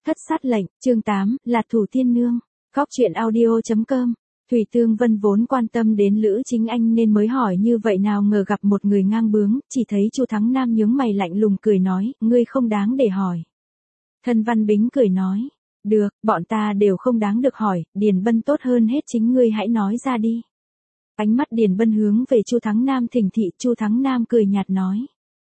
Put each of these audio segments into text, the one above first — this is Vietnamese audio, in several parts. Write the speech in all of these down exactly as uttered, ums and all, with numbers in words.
Thất sát lệnh, chương tám, Lạt thủ thiên nương. Góc truyện audio chấm com. Thủy Tương Vân vốn quan tâm đến Lữ Chính Anh nên mới hỏi như vậy, nào ngờ gặp một người ngang bướng, chỉ thấy Chu Thắng Nam nhướng mày lạnh lùng cười nói, ngươi không đáng để hỏi. Thân Văn Bính cười nói, được, bọn ta đều không đáng được hỏi, Điền Bân tốt hơn hết, chính ngươi hãy nói ra đi. Ánh mắt Điền Bân hướng về Chu Thắng Nam thỉnh thị, Chu Thắng Nam cười nhạt nói.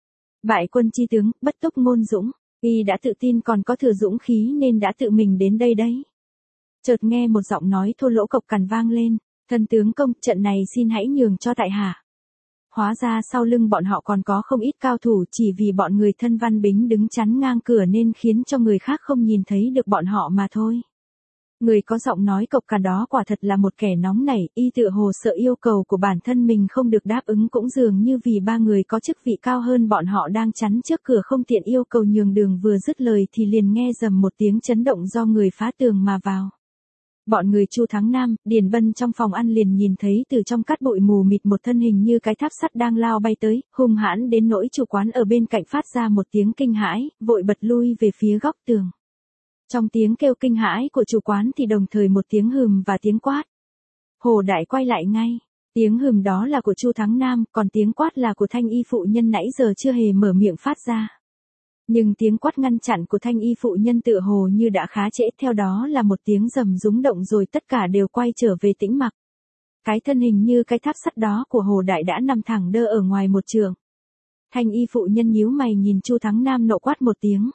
Bại quân chi tướng, bất túc ngôn dũng, y đã tự tin còn có thừa dũng khí nên đã tự mình đến đây đấy. Chợt nghe một giọng nói thô lỗ cộc cằn vang lên, thân tướng công, trận này xin hãy nhường cho tại hạ. Hóa ra sau lưng bọn họ còn có không ít cao thủ, chỉ vì bọn người Thân Văn Bính đứng chắn ngang cửa nên khiến cho người khác không nhìn thấy được bọn họ mà thôi. Người có giọng nói cộc cằn đó quả thật là một kẻ nóng nảy, y tựa hồ sợ yêu cầu của bản thân mình không được đáp ứng, cũng dường như vì ba người có chức vị cao hơn bọn họ đang chắn trước cửa không tiện yêu cầu nhường đường, vừa dứt lời thì liền nghe rầm một tiếng chấn động do người phá tường mà vào. Bọn người Chu Thắng Nam, Điền Bân trong phòng ăn liền nhìn thấy từ trong cát bụi mù mịt một thân hình như cái tháp sắt đang lao bay tới, hung hãn đến nỗi chủ quán ở bên cạnh phát ra một tiếng kinh hãi, vội bật lui về phía góc tường. Trong tiếng kêu kinh hãi của chủ quán thì đồng thời một tiếng hừm và tiếng quát. Hồ Đại quay lại ngay, tiếng hừm đó là của Chu Thắng Nam, còn tiếng quát là của Thanh Y phụ nhân nãy giờ chưa hề mở miệng phát ra. Nhưng tiếng quát ngăn chặn của Thanh Y phụ nhân tựa hồ như đã khá trễ, theo đó là một tiếng rầm rúng động rồi tất cả đều quay trở về tĩnh mặc. Cái thân hình như cái tháp sắt đó của Hồ Đại đã nằm thẳng đơ ở ngoài một trường. Thanh Y phụ nhân nhíu mày nhìn Chu Thắng Nam nộ quát một tiếng.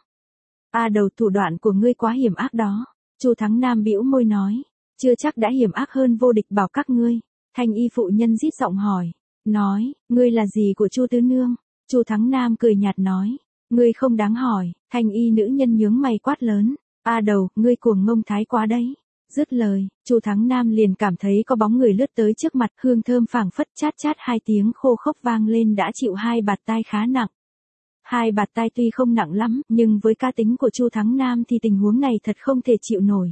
A đầu, thủ đoạn của ngươi quá hiểm ác đó. Chu Thắng Nam bĩu môi nói, chưa chắc đã hiểm ác hơn Vô Địch bảo các ngươi. Thanh Y phụ nhân rít giọng hỏi, nói, ngươi là gì của Chu tứ nương? Chu Thắng Nam cười nhạt nói, ngươi không đáng hỏi. Thanh Y nữ nhân nhướng mày quát lớn, a đầu, ngươi cuồng ngông thái quá đấy. Dứt lời, Chu Thắng Nam liền cảm thấy có bóng người lướt tới trước mặt, hương thơm phảng phất, chát chát hai tiếng khô khốc vang lên đã chịu hai bạt tai khá nặng. Hai bạt tai tuy không nặng lắm, nhưng với cá tính của Chu Thắng Nam thì tình huống này thật không thể chịu nổi.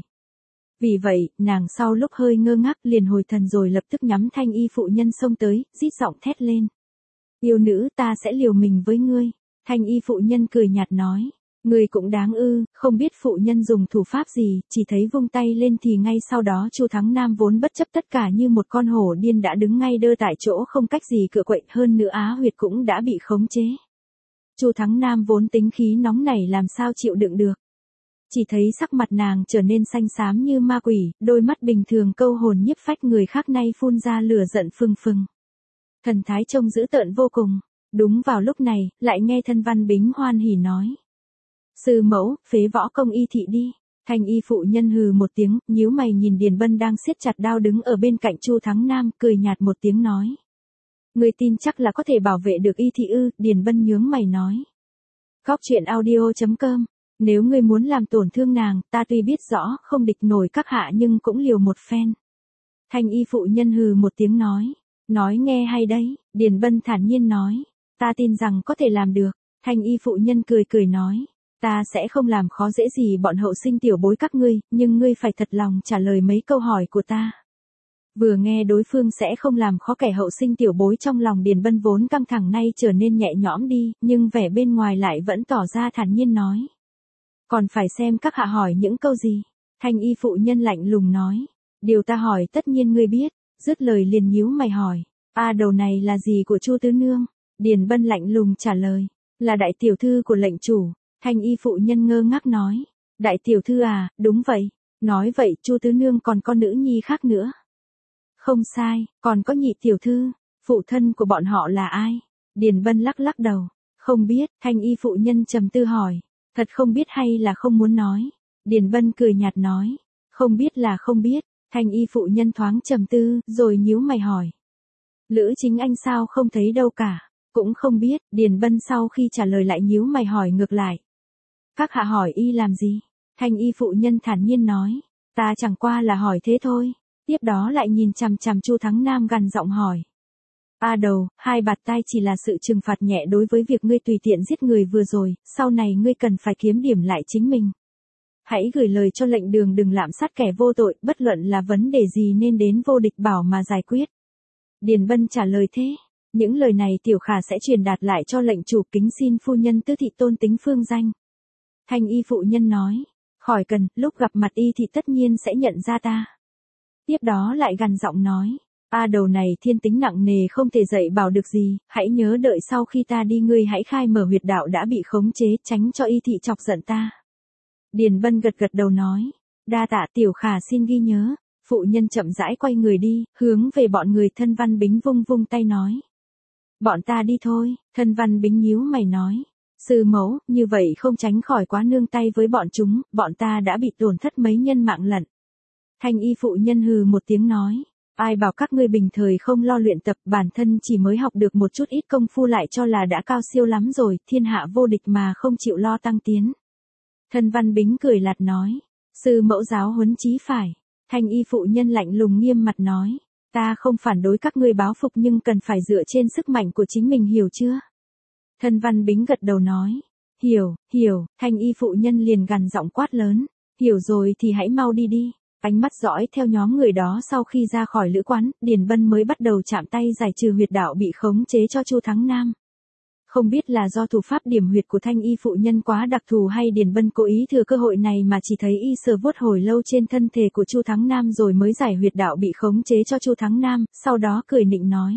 Vì vậy, nàng sau lúc hơi ngơ ngác liền hồi thần rồi lập tức nhắm Thanh Y phụ nhân xông tới, rít giọng thét lên. Yêu nữ, ta sẽ liều mình với ngươi. Thanh Y phụ nhân cười nhạt nói, ngươi cũng đáng ư, không biết phụ nhân dùng thủ pháp gì, chỉ thấy vung tay lên thì ngay sau đó Chu Thắng Nam vốn bất chấp tất cả như một con hổ điên đã đứng ngay đơ tại chỗ không cách gì cựa quậy, hơn nữa á huyệt cũng đã bị khống chế. Chu Thắng Nam vốn tính khí nóng nảy làm sao chịu đựng được. Chỉ thấy sắc mặt nàng trở nên xanh xám như ma quỷ, đôi mắt bình thường câu hồn nhiếp phách người khác nay phun ra lửa giận phừng phừng. Thần thái trông dữ tợn vô cùng. Đúng vào lúc này, lại nghe Thân Văn Bính hoan hỉ nói. Sư mẫu, phế võ công y thị đi. Thanh Y phụ nhân hừ một tiếng, nhíu mày nhìn Điền Bân đang siết chặt đao đứng ở bên cạnh Chu Thắng Nam, cười nhạt một tiếng nói. Ngươi tin chắc là có thể bảo vệ được y thị ư? Điền Bân nhướng mày nói. Góc truyện audio chấm com. Nếu ngươi muốn làm tổn thương nàng, ta tuy biết rõ không địch nổi các hạ nhưng cũng liều một phen. Thanh Y phụ nhân hừ một tiếng nói. Nói nghe hay đấy, Điền Bân thản nhiên nói. Ta tin rằng có thể làm được. Thanh Y phụ nhân cười cười nói. Ta sẽ không làm khó dễ gì bọn hậu sinh tiểu bối các ngươi, nhưng ngươi phải thật lòng trả lời mấy câu hỏi của ta. Vừa nghe đối phương sẽ không làm khó kẻ hậu sinh tiểu bối, trong lòng Điền Bân vốn căng thẳng nay trở nên nhẹ nhõm đi, nhưng vẻ bên ngoài lại vẫn tỏ ra thản nhiên nói. Còn phải xem các hạ hỏi những câu gì. Thanh Y phụ nhân lạnh lùng nói. Điều ta hỏi tất nhiên ngươi biết. Dứt lời liền nhíu mày hỏi. A đầu này là gì của Chu tứ nương? Điền Bân lạnh lùng trả lời. Là đại tiểu thư của lệnh chủ. Thanh Y phụ nhân ngơ ngác nói. Đại tiểu thư à, đúng vậy. Nói vậy Chu tứ nương còn có nữ nhi khác nữa. Không sai, còn có nhị tiểu thư. Phụ thân của bọn họ là ai? Điền Bân lắc lắc đầu. Không biết. Thanh Y phụ nhân trầm tư hỏi. Thật không biết hay là không muốn nói? Điền Bân cười nhạt nói. Không biết là không biết. Thanh Y phụ nhân thoáng trầm tư, rồi nhíu mày hỏi. Lữ Chính Anh sao không thấy đâu cả? Cũng không biết. Điền Bân sau khi trả lời lại nhíu mày hỏi ngược lại. Các hạ hỏi y làm gì? Thanh Y phụ nhân thản nhiên nói. Ta chẳng qua là hỏi thế thôi. Tiếp đó lại nhìn chằm chằm Chu Thắng Nam gằn giọng hỏi. A đầu, hai bạt tai chỉ là sự trừng phạt nhẹ đối với việc ngươi tùy tiện giết người vừa rồi, sau này ngươi cần phải kiếm điểm lại chính mình. Hãy gửi lời cho lệnh đường đừng lạm sát kẻ vô tội, bất luận là vấn đề gì nên đến Vô Địch bảo mà giải quyết. Điền Bân trả lời thế. Những lời này tiểu khả sẽ truyền đạt lại cho lệnh chủ, kính xin phu nhân tư thị tôn tính phương danh. Thanh Y phụ nhân nói. Khỏi cần, lúc gặp mặt y thì tất nhiên sẽ nhận ra ta. Tiếp đó lại gằn giọng nói. A đầu này thiên tính nặng nề không thể dạy bảo được gì, hãy nhớ đợi sau khi ta đi ngươi hãy khai mở huyệt đạo đã bị khống chế, tránh cho y thị chọc giận ta. Điền Bân gật gật đầu nói. Đa tạ Tiểu Khả xin ghi nhớ. Phụ nhân chậm rãi quay người đi, hướng về bọn người Thân Văn Bính vung vung tay nói. Bọn ta đi thôi. Thân Văn Bính nhíu mày nói. Sư mẫu, như vậy không tránh khỏi quá nương tay với bọn chúng, bọn ta đã bị tổn thất mấy nhân mạng lận. Thanh y phụ nhân hừ một tiếng nói. Ai bảo các ngươi bình thời không lo luyện tập, bản thân chỉ mới học được một chút ít công phu lại cho là đã cao siêu lắm rồi, thiên hạ vô địch mà không chịu lo tăng tiến. Thân Văn Bính cười lạt nói. Sư mẫu giáo huấn chí phải. Thanh y phụ nhân lạnh lùng nghiêm mặt nói. Ta không phản đối các ngươi báo phục nhưng cần phải dựa trên sức mạnh của chính mình, hiểu chưa? Thân Văn Bính gật đầu nói. Hiểu, hiểu. Thanh y phụ nhân liền gằn giọng quát lớn. Hiểu rồi thì hãy mau đi đi. Ánh mắt dõi theo nhóm người đó sau khi ra khỏi lữ quán, Điền Bân mới bắt đầu chạm tay giải trừ huyệt đạo bị khống chế cho Chu Thắng Nam. Không biết là do thủ pháp điểm huyệt của thanh y phụ nhân quá đặc thù hay Điền Bân cố ý thừa cơ hội này mà chỉ thấy y sờ vuốt hồi lâu trên thân thể của Chu Thắng Nam rồi mới giải huyệt đạo bị khống chế cho Chu Thắng Nam, sau đó cười nịnh nói.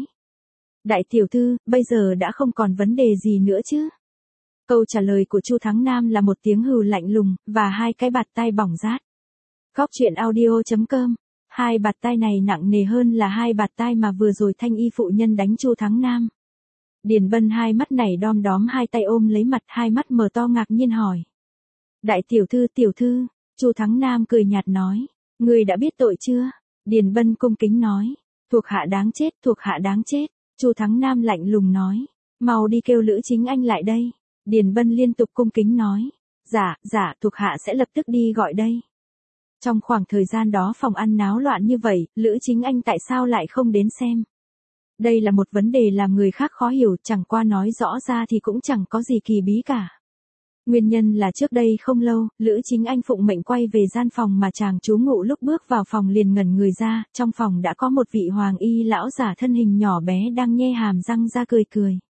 Đại tiểu thư, bây giờ đã không còn vấn đề gì nữa chứ? Câu trả lời của Chu Thắng Nam là một tiếng hừ lạnh lùng, và hai cái bạt tai bỏng rát. Góc truyện audio chấm com. Hai bạt tai này nặng nề hơn là hai bạt tai mà vừa rồi thanh y phụ nhân đánh Chu Thắng Nam. Điền Bân hai mắt này đom đóm hai tay ôm lấy mặt, hai mắt mở to ngạc nhiên hỏi. Đại tiểu thư tiểu thư, Chu Thắng Nam cười nhạt nói. Người đã biết tội chưa? Điền Bân cung kính nói. Thuộc hạ đáng chết, thuộc hạ đáng chết. Chu Thắng Nam lạnh lùng nói. Mau đi kêu Lữ Chính Anh lại đây. Điền Bân liên tục cung kính nói. Dạ, dạ, thuộc hạ sẽ lập tức đi gọi đây. Trong khoảng thời gian đó phòng ăn náo loạn như vậy, Lữ Chính Anh tại sao lại không đến xem? Đây là một vấn đề làm người khác khó hiểu, chẳng qua nói rõ ra thì cũng chẳng có gì kỳ bí cả. Nguyên nhân là trước đây không lâu, Lữ Chính Anh phụng mệnh quay về gian phòng mà chàng trú ngụ, lúc bước vào phòng liền ngẩn người ra, trong phòng đã có một vị hoàng y lão giả thân hình nhỏ bé đang nhe hàm răng ra cười cười.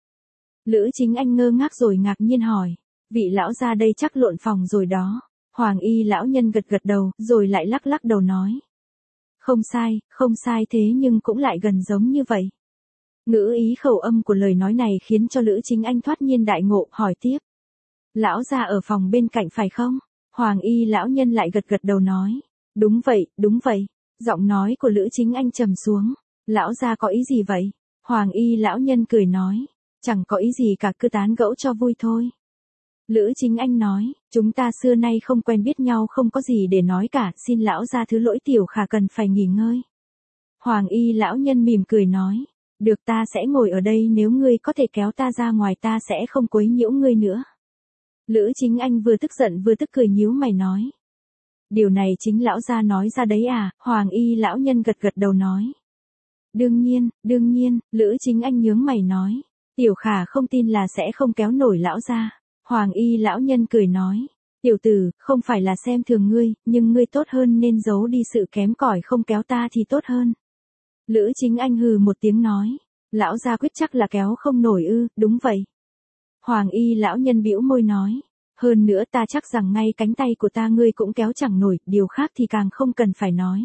Lữ Chính Anh ngơ ngác rồi ngạc nhiên hỏi, vị lão gia đây chắc lộn phòng rồi đó. Hoàng y lão nhân gật gật đầu, rồi lại lắc lắc đầu nói. Không sai, không sai thế nhưng cũng lại gần giống như vậy. Ngữ ý khẩu âm của lời nói này khiến cho Lữ Chính Anh thoát nhiên đại ngộ, hỏi tiếp. Lão gia ở phòng bên cạnh phải không? Hoàng y lão nhân lại gật gật đầu nói. Đúng vậy, đúng vậy. Giọng nói của Lữ Chính Anh trầm xuống. Lão gia có ý gì vậy? Hoàng y lão nhân cười nói. Chẳng có ý gì cả, cứ tán gẫu cho vui thôi. Lữ Chính Anh nói, chúng ta xưa nay không quen biết nhau, không có gì để nói cả, xin lão gia thứ lỗi, Tiểu Khả cần phải nghỉ ngơi. Hoàng y lão nhân mỉm cười nói, được, ta sẽ ngồi ở đây, nếu ngươi có thể kéo ta ra ngoài ta sẽ không quấy nhiễu ngươi nữa. Lữ Chính Anh vừa tức giận vừa tức cười nhíu mày nói. Điều này chính lão gia nói ra đấy à? Hoàng y lão nhân gật gật đầu nói. Đương nhiên, đương nhiên, Lữ Chính Anh nhướng mày nói, Tiểu Khả không tin là sẽ không kéo nổi lão gia. Hoàng y lão nhân cười nói, tiểu tử, không phải là xem thường ngươi, nhưng ngươi tốt hơn nên giấu đi sự kém cỏi, không kéo ta thì tốt hơn. Lữ Chính Anh hừ một tiếng nói, lão gia quyết chắc là kéo không nổi ư? Đúng vậy. Hoàng y lão nhân bĩu môi nói, hơn nữa ta chắc rằng ngay cánh tay của ta ngươi cũng kéo chẳng nổi, điều khác thì càng không cần phải nói.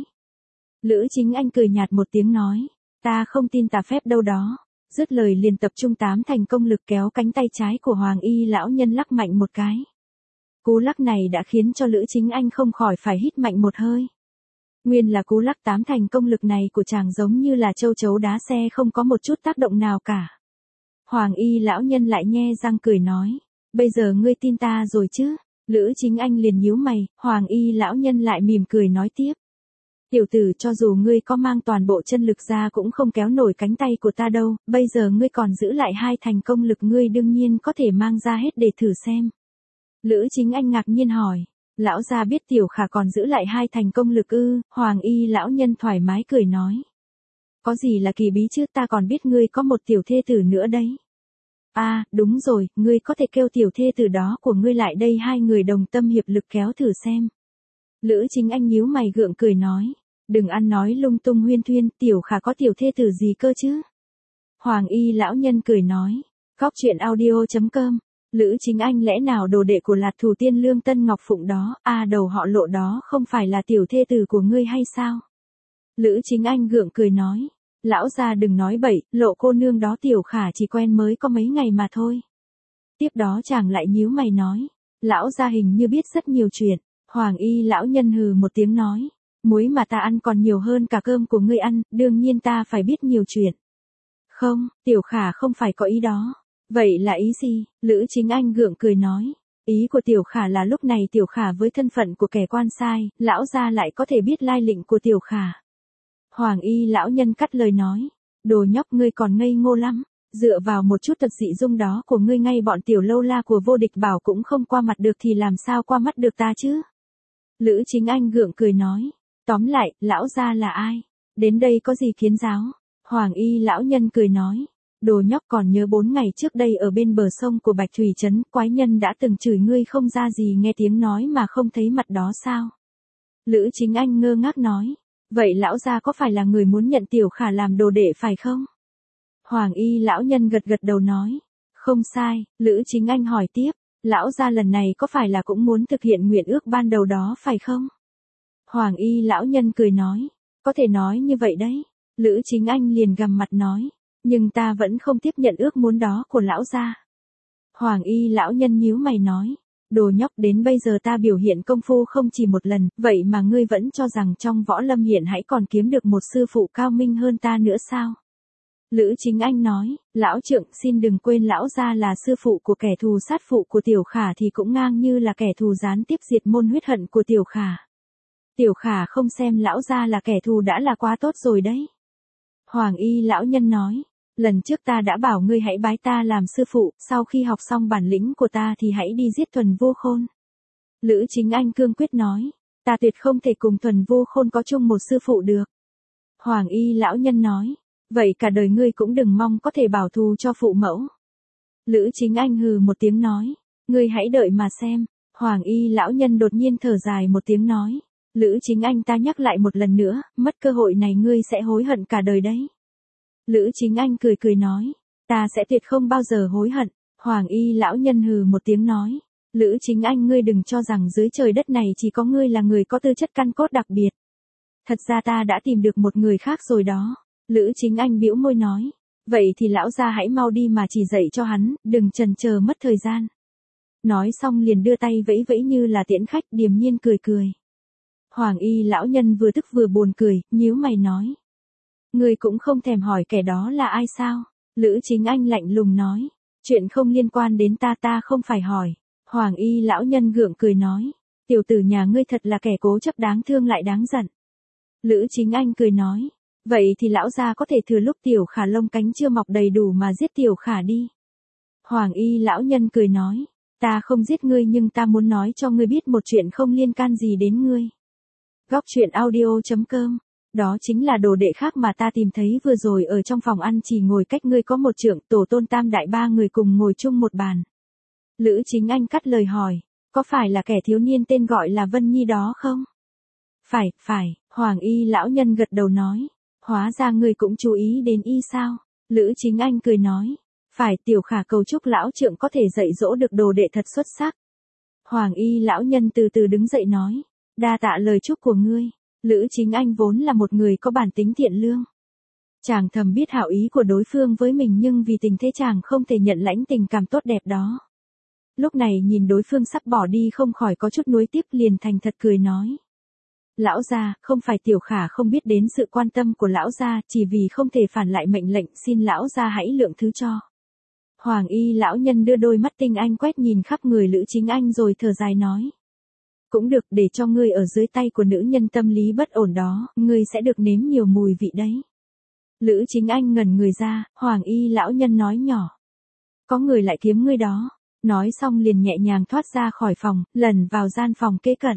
Lữ Chính Anh cười nhạt một tiếng nói, ta không tin tà phép đâu đó. Dứt lời liền tập trung tám thành công lực kéo cánh tay trái của Hoàng y lão nhân lắc mạnh một cái. Cú lắc này đã khiến cho Lữ Chính Anh không khỏi phải hít mạnh một hơi. Nguyên là cú lắc tám thành công lực này của chàng giống như là châu chấu đá xe, không có một chút tác động nào cả. Hoàng y lão nhân lại nhe răng cười nói, bây giờ ngươi tin ta rồi chứ? Lữ Chính Anh liền nhíu mày, Hoàng y lão nhân lại mỉm cười nói tiếp. Tiểu tử, cho dù ngươi có mang toàn bộ chân lực ra cũng không kéo nổi cánh tay của ta đâu, bây giờ ngươi còn giữ lại hai thành công lực, ngươi đương nhiên có thể mang ra hết để thử xem. Lữ Chính Anh ngạc nhiên hỏi, lão gia biết Tiểu Khả còn giữ lại hai thành công lực ư? Hoàng y lão nhân thoải mái cười nói. Có gì là kỳ bí chứ, ta còn biết ngươi có một tiểu thê tử nữa đấy. À, đúng rồi, ngươi có thể kêu tiểu thê tử đó của ngươi lại đây, hai người đồng tâm hiệp lực kéo thử xem. Lữ Chính Anh nhíu mày gượng cười nói. Đừng ăn nói lung tung huyên thuyên, Tiểu Khả có tiểu thê tử gì cơ chứ? Hoàng y lão nhân cười nói. Góc truyện audio chấm com Lữ Chính Anh lẽ nào đồ đệ của Lạt Thủ Tiên Lương Tân Ngọc Phụng đó, à đầu họ Lộ đó không phải là tiểu thê tử của ngươi hay sao? Lữ Chính Anh gượng cười nói, lão gia đừng nói bậy, Lộ cô nương đó tiểu khả chỉ quen mới có mấy ngày mà thôi. Tiếp đó chàng lại nhíu mày nói, lão gia hình như biết rất nhiều chuyện. Hoàng Y lão nhân hừ một tiếng nói, muối mà ta ăn còn nhiều hơn cả cơm của ngươi ăn, đương nhiên ta phải biết nhiều chuyện. Không, tiểu khả không phải có ý đó. Vậy là ý gì? Lữ Chính Anh gượng cười nói, ý của tiểu khả là lúc này tiểu khả với thân phận của kẻ quan sai, lão gia lại có thể biết lai lịch của tiểu khả. Hoàng Y lão nhân cắt lời nói, đồ nhóc ngươi còn ngây ngô lắm, dựa vào một chút thật dị dung đó của ngươi ngay bọn tiểu lâu la của Vô Địch Bảo cũng không qua mặt được thì làm sao qua mắt được ta chứ? Lữ Chính Anh gượng cười nói, tóm lại, lão gia là ai? Đến đây có gì kiến giáo? Hoàng Y lão nhân cười nói, đồ nhóc còn nhớ bốn ngày trước đây ở bên bờ sông của Bạch Thủy Trấn, quái nhân đã từng chửi ngươi không ra gì nghe tiếng nói mà không thấy mặt đó sao? Lữ Chính Anh ngơ ngác nói, vậy lão gia có phải là người muốn nhận tiểu khả làm đồ đệ phải không? Hoàng Y lão nhân gật gật đầu nói, không sai. Lữ Chính Anh hỏi tiếp, lão gia lần này có phải là cũng muốn thực hiện nguyện ước ban đầu đó phải không? Hoàng Y lão nhân cười nói, có thể nói như vậy đấy. Lữ Chính Anh liền gằm mặt nói, nhưng ta vẫn không tiếp nhận ước muốn đó của lão gia. Hoàng Y lão nhân nhíu mày nói, đồ nhóc đến bây giờ ta biểu hiện công phu không chỉ một lần, vậy mà ngươi vẫn cho rằng trong võ lâm hiện hãy còn kiếm được một sư phụ cao minh hơn ta nữa sao? Lữ Chính Anh nói, lão trượng xin đừng quên lão gia là sư phụ của kẻ thù sát phụ của tiểu khả thì cũng ngang như là kẻ thù gián tiếp diệt môn huyết hận của tiểu khả. Tiểu khả không xem lão gia là kẻ thù đã là quá tốt rồi đấy. Hoàng Y lão nhân nói, lần trước ta đã bảo ngươi hãy bái ta làm sư phụ, sau khi học xong bản lĩnh của ta thì hãy đi giết Thuần Vô Khôn. Lữ Chính Anh cương quyết nói, ta tuyệt không thể cùng Thuần Vô Khôn có chung một sư phụ được. Hoàng Y lão nhân nói, vậy cả đời ngươi cũng đừng mong có thể bảo thù cho phụ mẫu. Lữ Chính Anh hừ một tiếng nói, ngươi hãy đợi mà xem. Hoàng Y lão nhân đột nhiên thở dài một tiếng nói, Lữ Chính Anh ta nhắc lại một lần nữa, mất cơ hội này ngươi sẽ hối hận cả đời đấy. Lữ Chính Anh cười cười nói, ta sẽ tuyệt không bao giờ hối hận. Hoàng Y lão nhân hừ một tiếng nói, Lữ Chính Anh ngươi đừng cho rằng dưới trời đất này chỉ có ngươi là người có tư chất căn cốt đặc biệt. Thật ra ta đã tìm được một người khác rồi đó. Lữ Chính Anh bĩu môi nói, vậy thì lão gia hãy mau đi mà chỉ dạy cho hắn, đừng chần chờ mất thời gian. Nói xong liền đưa tay vẫy vẫy như là tiễn khách, điềm nhiên cười cười. Hoàng Y lão nhân vừa tức vừa buồn cười, nhíu mày nói, ngươi cũng không thèm hỏi kẻ đó là ai sao? Lữ Chính Anh lạnh lùng nói, chuyện không liên quan đến ta ta không phải hỏi. Hoàng Y lão nhân gượng cười nói, tiểu tử nhà ngươi thật là kẻ cố chấp đáng thương lại đáng giận. Lữ Chính Anh cười nói, vậy thì lão gia có thể thừa lúc tiểu khả lông cánh chưa mọc đầy đủ mà giết tiểu khả đi. Hoàng Y lão nhân cười nói, ta không giết ngươi nhưng ta muốn nói cho ngươi biết một chuyện không liên can gì đến ngươi. Góc truyện audio chấm com, đó chính là đồ đệ khác mà ta tìm thấy vừa rồi ở trong phòng ăn chỉ ngồi cách ngươi có một trượng, tổ tôn tam đại ba người cùng ngồi chung một bàn. Lữ Chính Anh cắt lời hỏi, có phải là kẻ thiếu niên tên gọi là Vân Nhi đó không? Phải, phải. Hoàng Y lão nhân gật đầu nói, hóa ra ngươi cũng chú ý đến y sao? Lữ Chính Anh cười nói, phải, tiểu khả cầu chúc lão trượng có thể dạy dỗ được đồ đệ thật xuất sắc. Hoàng Y lão nhân từ từ đứng dậy nói, đa tạ lời chúc của ngươi. Lữ Chính Anh vốn là một người có bản tính thiện lương. Chàng thầm biết hảo ý của đối phương với mình nhưng vì tình thế chàng không thể nhận lãnh tình cảm tốt đẹp đó. Lúc này nhìn đối phương sắp bỏ đi không khỏi có chút nuối tiếc, liền thành thật cười nói, lão gia, không phải tiểu khả không biết đến sự quan tâm của lão gia, chỉ vì không thể phản lại mệnh lệnh, xin lão gia hãy lượng thứ cho. Hoàng Y lão nhân đưa đôi mắt tinh anh quét nhìn khắp người Lữ Chính Anh rồi thở dài nói, cũng được, để cho ngươi ở dưới tay của nữ nhân tâm lý bất ổn đó, ngươi sẽ được nếm nhiều mùi vị đấy. Lữ Chính Anh ngẩn người ra, Hoàng Y lão nhân nói nhỏ, có người lại kiếm ngươi đó. Nói xong liền nhẹ nhàng thoát ra khỏi phòng, lần vào gian phòng kế cận.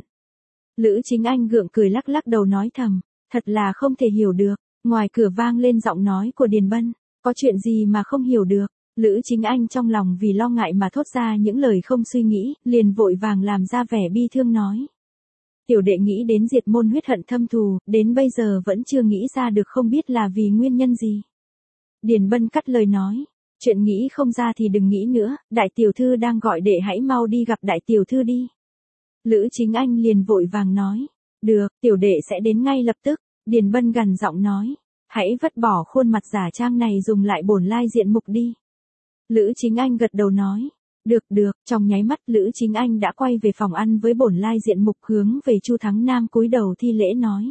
Lữ Chính Anh gượng cười lắc lắc đầu nói thầm, thật là không thể hiểu được. Ngoài cửa vang lên giọng nói của Điền Bân, có chuyện gì mà không hiểu được? Lữ Chính Anh trong lòng vì lo ngại mà thốt ra những lời không suy nghĩ, liền vội vàng làm ra vẻ bi thương nói. Tiểu đệ nghĩ đến diệt môn huyết hận thâm thù, đến bây giờ vẫn chưa nghĩ ra được không biết là vì nguyên nhân gì. Điền Bân cắt lời nói, Chuyện nghĩ không ra thì đừng nghĩ nữa, đại tiểu thư đang gọi đệ hãy mau đi gặp đại tiểu thư đi. Lữ Chính Anh liền vội vàng nói. Được, tiểu đệ sẽ đến ngay lập tức. Điền Bân gằn giọng nói. Hãy vứt bỏ khuôn mặt giả trang này dùng lại bổn lai diện mục đi. Lữ Chính Anh gật đầu nói. Được được, trong nháy mắt Lữ Chính Anh đã quay về phòng ăn với bổn lai diện mục hướng về Chu Thắng Nam cúi đầu thi lễ nói.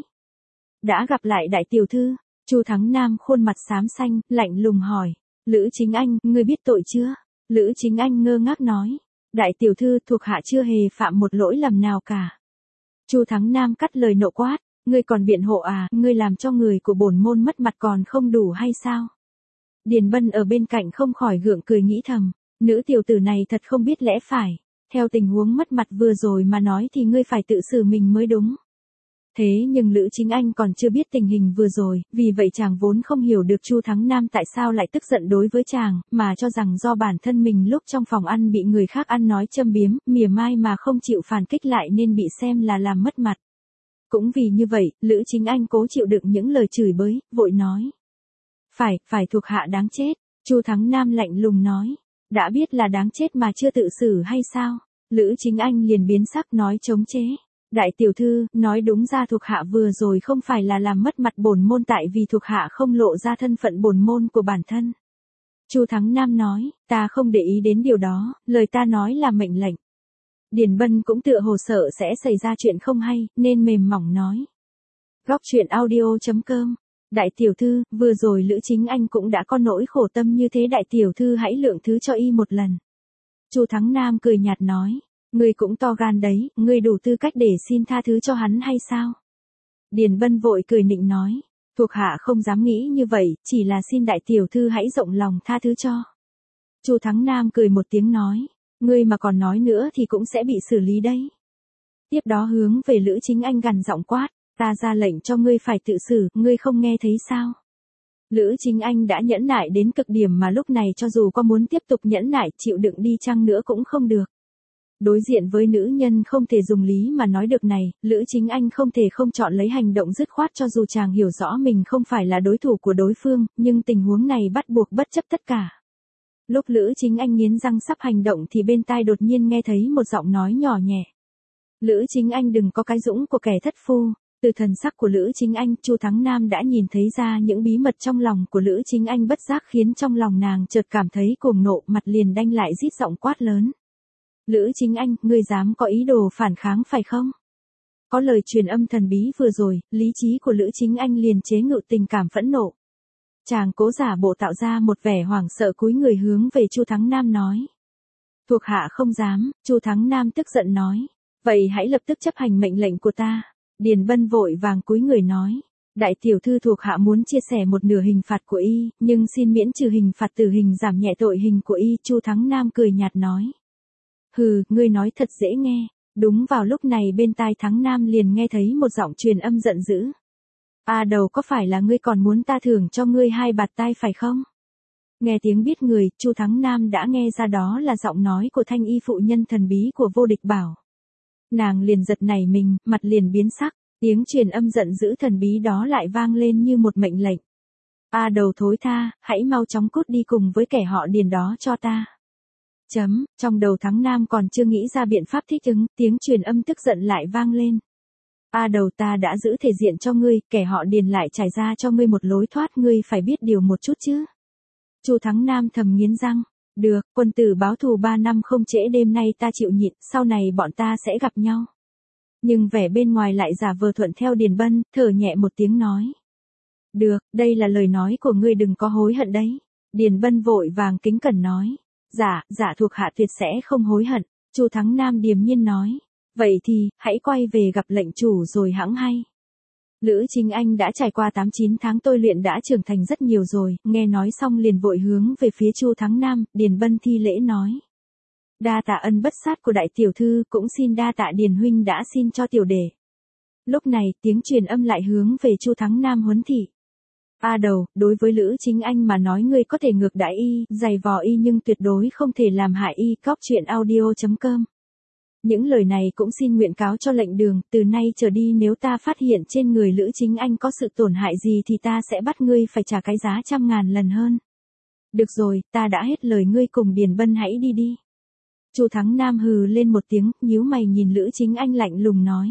Đã gặp lại đại tiểu thư. Chu Thắng Nam khuôn mặt xám xanh, lạnh lùng hỏi. Lữ Chính Anh, ngươi biết tội chưa? Lữ Chính Anh ngơ ngác nói. Đại tiểu thư, thuộc hạ chưa hề phạm một lỗi lầm nào cả. Chu Thắng Nam cắt lời nộ quát. Ngươi còn biện hộ à, ngươi làm cho người của bổn môn mất mặt còn không đủ hay sao? Điền Bân ở bên cạnh không khỏi gượng cười nghĩ thầm. Nữ tiểu tử này thật không biết lẽ phải. Theo tình huống mất mặt vừa rồi mà nói thì ngươi phải tự xử mình mới đúng. Thế nhưng Lữ Chính Anh còn chưa biết tình hình vừa rồi, vì vậy chàng vốn không hiểu được Chu Thắng Nam tại sao lại tức giận đối với chàng, mà cho rằng do bản thân mình lúc trong phòng ăn bị người khác ăn nói châm biếm, mỉa mai mà không chịu phản kích lại nên bị xem là làm mất mặt. Cũng vì như vậy, Lữ Chính Anh cố chịu đựng những lời chửi bới, vội nói. Phải, phải thuộc hạ đáng chết. Chu Thắng Nam lạnh lùng nói. Đã biết là đáng chết mà chưa tự xử hay sao? Lữ Chính Anh liền biến sắc nói chống chế. Đại tiểu thư, nói đúng ra thuộc hạ vừa rồi không phải là làm mất mặt bổn môn tại vì thuộc hạ không lộ ra thân phận bổn môn của bản thân. Chu Thắng Nam nói, ta không để ý đến điều đó, lời ta nói là mệnh lệnh. Điền Bân cũng tựa hồ sợ sẽ xảy ra chuyện không hay, nên mềm mỏng nói. Góc truyện audio chấm com. Đại tiểu thư, vừa rồi Lữ Chính Anh cũng đã có nỗi khổ tâm như thế, đại tiểu thư hãy lượng thứ cho y một lần. Chu Thắng Nam cười nhạt nói. Ngươi cũng to gan đấy, ngươi đủ tư cách để xin tha thứ cho hắn hay sao? Điền Bân vội cười nịnh nói. Thuộc hạ không dám nghĩ như vậy, chỉ là xin đại tiểu thư hãy rộng lòng tha thứ cho. Chu Thắng Nam cười một tiếng nói. Ngươi mà còn nói nữa thì cũng sẽ bị xử lý đấy. Tiếp đó hướng về Lữ Chính Anh gằn giọng quát. Ta ra lệnh cho ngươi phải tự xử, ngươi không nghe thấy sao? Lữ Chính Anh đã nhẫn nại đến cực điểm mà lúc này cho dù có muốn tiếp tục nhẫn nại chịu đựng đi chăng nữa cũng không được. Đối diện với nữ nhân không thể dùng lý mà nói được này, Lữ Chính Anh không thể không chọn lấy hành động dứt khoát cho dù chàng hiểu rõ mình không phải là đối thủ của đối phương, nhưng tình huống này bắt buộc bất chấp tất cả. Lúc Lữ Chính Anh nghiến răng sắp hành động thì bên tai đột nhiên nghe thấy một giọng nói nhỏ nhẹ. Lữ Chính Anh đừng có cái dũng của kẻ thất phu. Từ thần sắc của Lữ Chính Anh, Chu Thắng Nam đã nhìn thấy ra những bí mật trong lòng của Lữ Chính Anh bất giác khiến trong lòng nàng chợt cảm thấy cuồng nộ, mặt liền đanh lại rít giọng quát lớn. Lữ Chính Anh, ngươi dám có ý đồ phản kháng phải không? Có lời truyền âm thần bí vừa rồi, lý trí của Lữ Chính Anh liền chế ngự tình cảm phẫn nộ. Chàng cố giả bộ tạo ra một vẻ hoảng sợ cúi người hướng về Chu Thắng Nam nói. Thuộc hạ không dám, Chu Thắng Nam tức giận nói. Vậy hãy lập tức chấp hành mệnh lệnh của ta. Điền Bân vội vàng cúi người nói. Đại tiểu thư thuộc hạ muốn chia sẻ một nửa hình phạt của y, nhưng xin miễn trừ hình phạt tử hình giảm nhẹ tội hình của y. Chu Thắng Nam cười nhạt nói. Hừ, ngươi nói thật dễ nghe. Đúng vào lúc này bên tai Thắng Nam liền nghe thấy một giọng truyền âm giận dữ. A đầu, có phải là ngươi còn muốn ta thưởng cho ngươi hai bạt tai phải không? Nghe tiếng biết người, Chu Thắng Nam đã nghe ra đó là giọng nói của thanh y phụ nhân thần bí của Vô Địch Bảo. Nàng liền giật nảy mình, mặt liền biến sắc, tiếng truyền âm giận dữ thần bí đó lại vang lên như một mệnh lệnh. A đầu thối tha, hãy mau chóng cút đi cùng với kẻ họ Điền đó cho ta. Chấm, trong đầu Thắng Nam còn chưa nghĩ ra biện pháp thích ứng, tiếng truyền âm tức giận lại vang lên. A đầu, ta đã giữ thể diện cho ngươi, kẻ họ Điền lại trải ra cho ngươi một lối thoát, ngươi phải biết điều một chút chứ. Chu Thắng Nam thầm nghiến răng. Được, quân tử báo thù ba năm không trễ, đêm nay ta chịu nhịn, sau này bọn ta sẽ gặp nhau. Nhưng vẻ bên ngoài lại giả vờ thuận theo Điền Bân, thở nhẹ một tiếng nói. Được, đây là lời nói của ngươi, đừng có hối hận đấy. Điền Bân vội vàng kính cẩn nói. Dạ, dạ thuộc hạ tuyệt sẽ không hối hận. Chu Thắng Nam điềm nhiên nói. Vậy thì, hãy quay về gặp lệnh chủ rồi hẵng hay. Lữ Chính Anh đã trải qua tám chín tháng tôi luyện đã trưởng thành rất nhiều rồi, nghe nói xong liền vội hướng về phía Chu Thắng Nam. Điền Bân thi lễ nói. Đa tạ ân bất sát của đại tiểu thư, cũng xin đa tạ Điền huynh đã xin cho tiểu đệ. Lúc này, tiếng truyền âm lại hướng về Chu Thắng Nam huấn thị. A đầu, đối với Lữ Chính Anh mà nói, ngươi có thể ngược đãi y, giày vò y nhưng tuyệt đối không thể làm hại y. Góc truyện audio chấm com. Những lời này cũng xin nguyện cáo cho lệnh đường, từ nay trở đi nếu ta phát hiện trên người Lữ Chính Anh có sự tổn hại gì thì ta sẽ bắt ngươi phải trả cái giá trăm ngàn lần hơn. Được rồi, ta đã hết lời, ngươi cùng Điền Bân hãy đi đi. Chu Thắng Nam hừ lên một tiếng, nhíu mày nhìn Lữ Chính Anh lạnh lùng nói.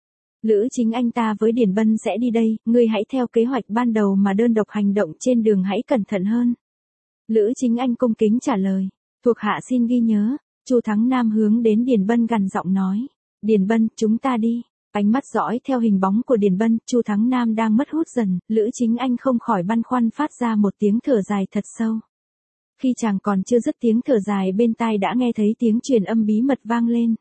Lữ Chính Anh, ta với Điền Bân sẽ đi đây, ngươi hãy theo kế hoạch ban đầu mà đơn độc hành động trên đường, hãy cẩn thận hơn. Lữ Chính Anh cung kính trả lời. Thuộc hạ xin ghi nhớ. Chu Thắng Nam hướng đến Điền Bân gằn giọng nói. Điền Bân, chúng ta đi. Ánh mắt dõi theo hình bóng của Điền Bân, Chu Thắng Nam đang mất hút dần, Lữ Chính Anh không khỏi băn khoăn phát ra một tiếng thở dài thật sâu. Khi chàng còn chưa dứt tiếng thở dài, bên tai đã nghe thấy tiếng truyền âm bí mật vang lên.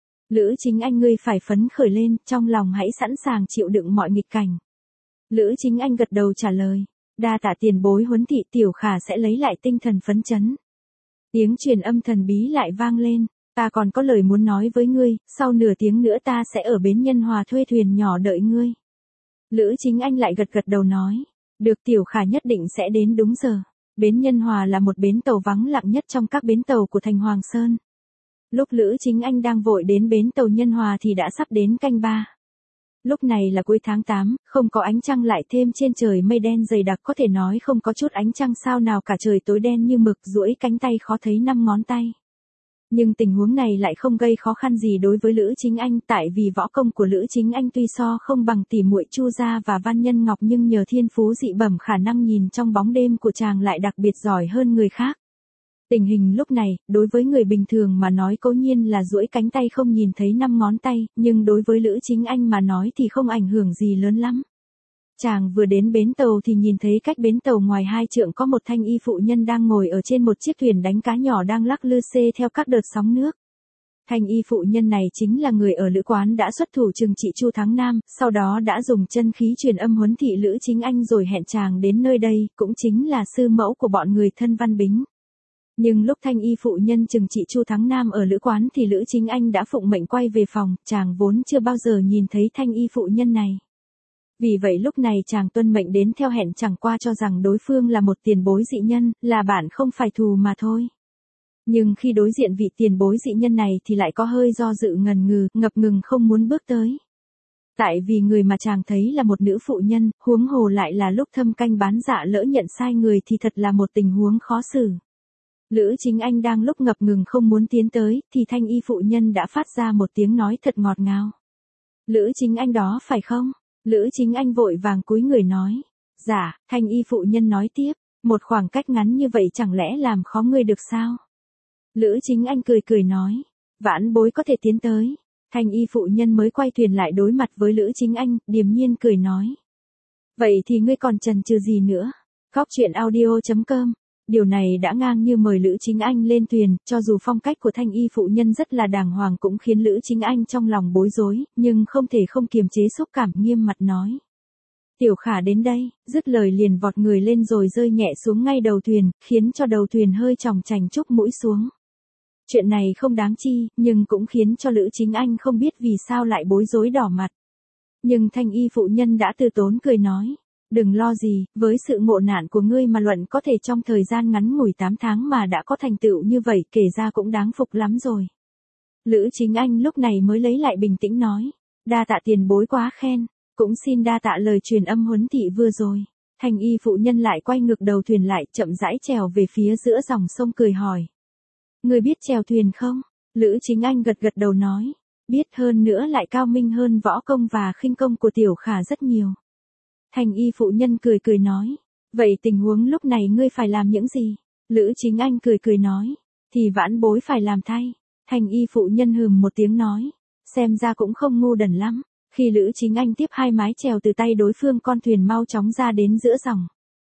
Lữ Chính Anh, ngươi phải phấn khởi lên, trong lòng hãy sẵn sàng chịu đựng mọi nghịch cảnh. Lữ Chính Anh gật đầu trả lời. Đa tạ tiền bối huấn thị, tiểu khả sẽ lấy lại tinh thần phấn chấn. Tiếng truyền âm thần bí lại vang lên. Ta còn có lời muốn nói với ngươi, sau nửa tiếng nữa ta sẽ ở bến Nhân Hòa thuê thuyền nhỏ đợi ngươi. Lữ Chính Anh lại gật gật đầu nói. Được, tiểu khả nhất định sẽ đến đúng giờ. Bến Nhân Hòa là một bến tàu vắng lặng nhất trong các bến tàu của thành Hoàng Sơn. Lúc Lữ Chính Anh đang vội đến bến tàu Nhân Hòa thì đã sắp đến canh ba. Lúc này là cuối tháng tám, không có ánh trăng, lại thêm trên trời mây đen dày đặc, có thể nói không có chút ánh trăng sao nào cả, trời tối đen như mực, duỗi cánh tay khó thấy năm ngón tay. Nhưng tình huống này lại không gây khó khăn gì đối với Lữ Chính Anh, tại vì võ công của Lữ Chính Anh tuy so không bằng tỷ muội Chu Gia và Văn Nhân Ngọc, nhưng nhờ thiên phú dị bẩm, khả năng nhìn trong bóng đêm của chàng lại đặc biệt giỏi hơn người khác. Tình hình lúc này, đối với người bình thường mà nói cố nhiên là duỗi cánh tay không nhìn thấy năm ngón tay, nhưng đối với Lữ Chính Anh mà nói thì không ảnh hưởng gì lớn lắm. Chàng vừa đến bến tàu thì nhìn thấy cách bến tàu ngoài hai trượng có một thanh y phụ nhân đang ngồi ở trên một chiếc thuyền đánh cá nhỏ đang lắc lư xê theo các đợt sóng nước. Thanh y phụ nhân này chính là người ở Lữ quán đã xuất thủ trừng trị Chu Thắng Nam, sau đó đã dùng chân khí truyền âm huấn thị Lữ Chính Anh rồi hẹn chàng đến nơi đây, cũng chính là sư mẫu của bọn người thân Văn Bính. Nhưng lúc thanh y phụ nhân trừng trị Chu Thắng Nam ở Lữ quán thì Lữ Chính Anh đã phụng mệnh quay về phòng, chàng vốn chưa bao giờ nhìn thấy thanh y phụ nhân này. Vì vậy lúc này chàng tuân mệnh đến theo hẹn, chẳng qua cho rằng đối phương là một tiền bối dị nhân, là bạn không phải thù mà thôi. Nhưng khi đối diện vị tiền bối dị nhân này thì lại có hơi do dự, ngần ngừ, ngập ngừng không muốn bước tới. Tại vì người mà chàng thấy là một nữ phụ nhân, huống hồ lại là lúc Thâm Canh bán dạ lỡ nhận sai người thì thật là một tình huống khó xử. Lữ Chính Anh đang lúc ngập ngừng không muốn tiến tới, thì thanh y phụ nhân đã phát ra một tiếng nói thật ngọt ngào. Lữ Chính Anh đó phải không? Lữ Chính Anh vội vàng cúi người nói. Dạ, thanh y phụ nhân nói tiếp, một khoảng cách ngắn như vậy chẳng lẽ làm khó ngươi được sao? Lữ Chính Anh cười cười nói. Vãn bối có thể tiến tới. Thanh y phụ nhân mới quay thuyền lại đối mặt với Lữ Chính Anh, điềm nhiên cười nói. Vậy thì ngươi còn chần chừ gì nữa? Góc truyện audio chấm com. Điều này đã ngang như mời Lữ Chính Anh lên thuyền, cho dù phong cách của thanh y phụ nhân rất là đàng hoàng cũng khiến Lữ Chính Anh trong lòng bối rối, nhưng không thể không kiềm chế xúc cảm, nghiêm mặt nói. Tiểu khả đến đây, dứt lời liền vọt người lên rồi rơi nhẹ xuống ngay đầu thuyền, khiến cho đầu thuyền hơi chòng chành chúc mũi xuống. Chuyện này không đáng chi, nhưng cũng khiến cho Lữ Chính Anh không biết vì sao lại bối rối đỏ mặt. Nhưng thanh y phụ nhân đã từ tốn cười nói. Đừng lo gì, với sự ngộ nạn của ngươi mà luận có thể trong thời gian ngắn ngủi tám tháng mà đã có thành tựu như vậy, kể ra cũng đáng phục lắm rồi. Lữ Chính Anh lúc này mới lấy lại bình tĩnh nói. Đa tạ tiền bối quá khen, cũng xin đa tạ lời truyền âm huấn thị vừa rồi. Thanh y phụ nhân lại quay ngược đầu thuyền lại, chậm rãi trèo về phía giữa dòng sông, cười hỏi. Ngươi biết chèo thuyền không? Lữ Chính Anh gật gật đầu nói. Biết, hơn nữa lại cao minh hơn võ công và khinh công của tiểu khả rất nhiều. Thanh y phụ nhân cười cười nói. Vậy tình huống lúc này ngươi phải làm những gì? Lữ Chính Anh cười cười nói. Thì vãn bối phải làm thay. Thanh y phụ nhân hừm một tiếng nói. Xem ra cũng không ngu đần lắm. Khi Lữ Chính Anh tiếp hai mái chèo từ tay đối phương, con thuyền mau chóng ra đến giữa dòng.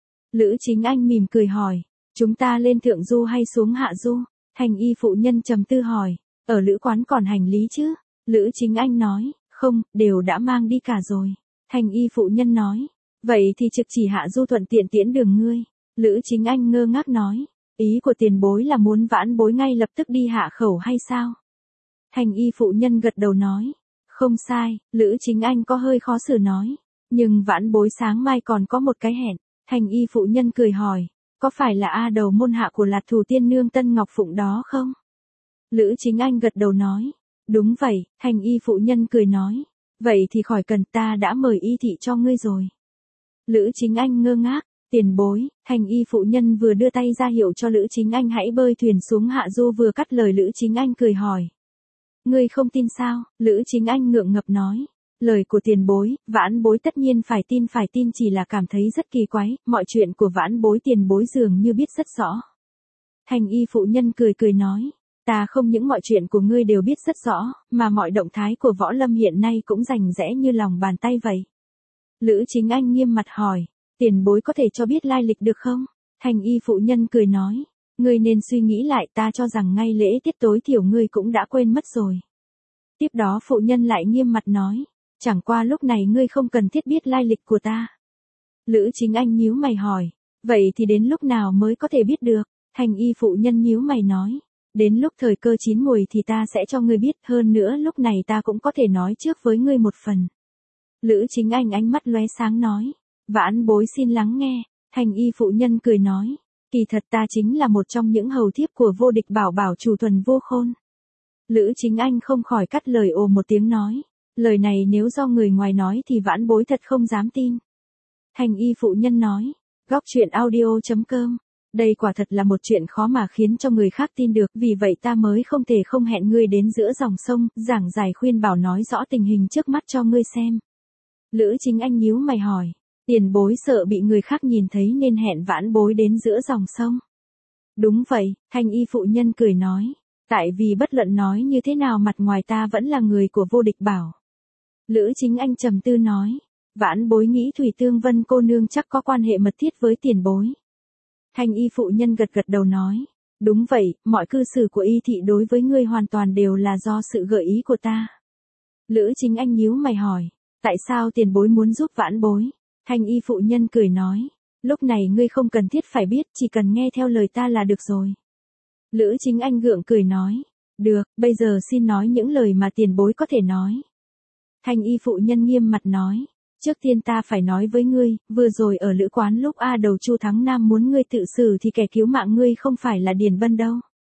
Lữ Chính Anh mỉm cười hỏi. Chúng ta lên thượng du hay xuống hạ du? Thanh y phụ nhân trầm tư hỏi. Ở Lữ quán còn hành lý chứ? Lữ Chính Anh nói. Không, đều đã mang đi cả rồi. Thanh y phụ nhân nói. Vậy thì trực chỉ hạ du thuận tiện tiễn đường ngươi. Lữ Chính Anh ngơ ngác nói. Ý của tiền bối là muốn vãn bối ngay lập tức đi hạ khẩu hay sao? Thanh y phụ nhân gật đầu nói. Không sai, Lữ Chính Anh có hơi khó xử nói. Nhưng vãn bối sáng mai còn có một cái hẹn. Thanh y phụ nhân cười hỏi. Có phải là A đầu môn hạ của Lạt Thù Tiên Nương Tân Ngọc Phụng đó không? Lữ Chính Anh gật đầu nói. Đúng vậy, thanh y phụ nhân cười nói. Vậy thì khỏi cần, ta đã mời y thị cho ngươi rồi. Lữ Chính Anh ngơ ngác, Tiền bối, Thành y phụ nhân vừa đưa tay ra hiệu cho Lữ Chính Anh hãy bơi thuyền xuống hạ du vừa cắt lời Lữ Chính Anh cười hỏi. Ngươi không tin sao? Lữ Chính Anh ngượng ngập nói. Lời của tiền bối, vãn bối tất nhiên phải tin phải tin chỉ là cảm thấy rất kỳ quái, mọi chuyện của vãn bối tiền bối dường như biết rất rõ. Thành y phụ nhân cười cười nói. Ta không những mọi chuyện của ngươi đều biết rất rõ, mà mọi động thái của Võ Lâm hiện nay cũng rành rẽ như lòng bàn tay vậy. Lữ Chính Anh nghiêm mặt hỏi. Tiền bối có thể cho biết lai lịch được không? Thành y phụ nhân cười nói. Ngươi nên suy nghĩ lại, ta cho rằng ngay lễ tiết tối thiểu ngươi cũng đã quên mất rồi. Tiếp đó phụ nhân lại nghiêm mặt nói. Chẳng qua lúc này ngươi không cần thiết biết lai lịch của ta. Lữ Chính Anh nhíu mày hỏi. Vậy thì đến lúc nào mới có thể biết được? Thành y phụ nhân nhíu mày nói. Đến lúc thời cơ chín mùi thì ta sẽ cho ngươi biết, hơn nữa lúc này ta cũng có thể nói trước với ngươi một phần. Lữ Chính Anh ánh mắt lóe sáng nói. Vãn bối xin lắng nghe. Thành y phụ nhân cười nói. Kỳ thật ta chính là một trong những hầu thiếp của vô địch bảo bảo chủ Thuần Vô Khôn. Lữ Chính Anh không khỏi cắt lời ồ một tiếng nói. Lời này nếu do người ngoài nói thì vãn bối thật không dám tin. Thành y phụ nhân nói. Góc truyện audio chấm com. Đây quả thật là một chuyện khó mà khiến cho người khác tin được, vì vậy ta mới không thể không hẹn ngươi đến giữa dòng sông, giảng giải khuyên bảo nói rõ tình hình trước mắt cho ngươi xem. Lữ Chính Anh nhíu mày hỏi. Tiền bối sợ bị người khác nhìn thấy nên hẹn vãn bối đến giữa dòng sông. Đúng vậy, Thành y phụ nhân cười nói. Tại vì bất luận nói như thế nào mặt ngoài ta vẫn là người của vô địch bảo. Lữ Chính Anh trầm tư nói. Vãn bối nghĩ Thủy Tương Vân cô nương chắc có quan hệ mật thiết với tiền bối. Thành y phụ nhân gật gật đầu nói. Đúng vậy, mọi cư xử của y thị đối với ngươi hoàn toàn đều là do sự gợi ý của ta. Lữ Chính Anh nhíu mày hỏi. Tại sao tiền bối muốn giúp vãn bối? Thành y phụ nhân cười nói. Lúc này ngươi không cần thiết phải biết, chỉ cần nghe theo lời ta là được rồi. Lữ Chính Anh gượng cười nói. Được, bây giờ xin nói những lời mà tiền bối có thể nói. Thành y phụ nhân nghiêm mặt nói. Trước tiên ta phải nói với ngươi, vừa rồi ở lữ quán lúc A đầu Chu Thắng Nam muốn ngươi tự xử thì kẻ cứu mạng ngươi không phải là Điền Bân đâu.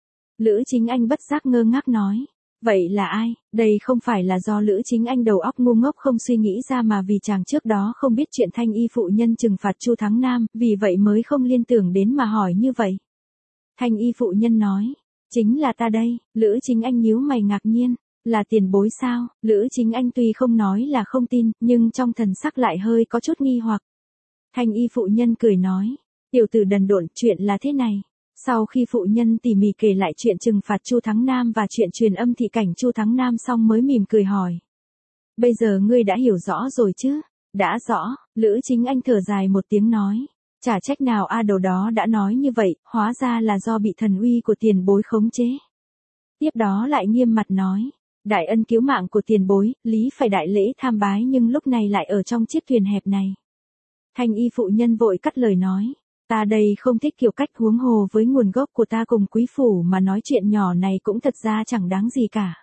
Lữ Chính Anh bất giác ngơ ngác nói. Vậy là ai? Đây không phải là do Lữ Chính Anh đầu óc ngu ngốc không suy nghĩ ra mà vì chàng trước đó không biết chuyện Thanh y phụ nhân trừng phạt Chu Thắng Nam, vì vậy mới không liên tưởng đến mà hỏi như vậy. Thanh y phụ nhân nói. Chính là ta đây. Lữ Chính Anh nhíu mày ngạc nhiên. Là tiền bối sao? Lữ Chính Anh tuy không nói là không tin, nhưng trong thần sắc lại hơi có chút nghi hoặc. Thanh y phụ nhân cười nói. Tiểu tử đần độn, chuyện là thế này. Sau khi phụ nhân tỉ mỉ kể lại chuyện trừng phạt Chu Thắng Nam và chuyện truyền âm thị cảnh Chu Thắng Nam xong mới mỉm cười hỏi. Bây giờ ngươi đã hiểu rõ rồi chứ? Đã rõ, Lữ Chính Anh thở dài một tiếng nói. Chả trách nào A đầu đó đã nói như vậy, hóa ra là do bị thần uy của tiền bối khống chế. Tiếp đó lại nghiêm mặt nói. Đại ân cứu mạng của tiền bối, lý phải đại lễ tham bái nhưng lúc này lại ở trong chiếc thuyền hẹp này. Thành y phụ nhân vội cắt lời nói. Ta đây không thích kiểu cách huống hồ với nguồn gốc của ta cùng quý phủ mà nói chuyện nhỏ này cũng thật ra chẳng đáng gì cả.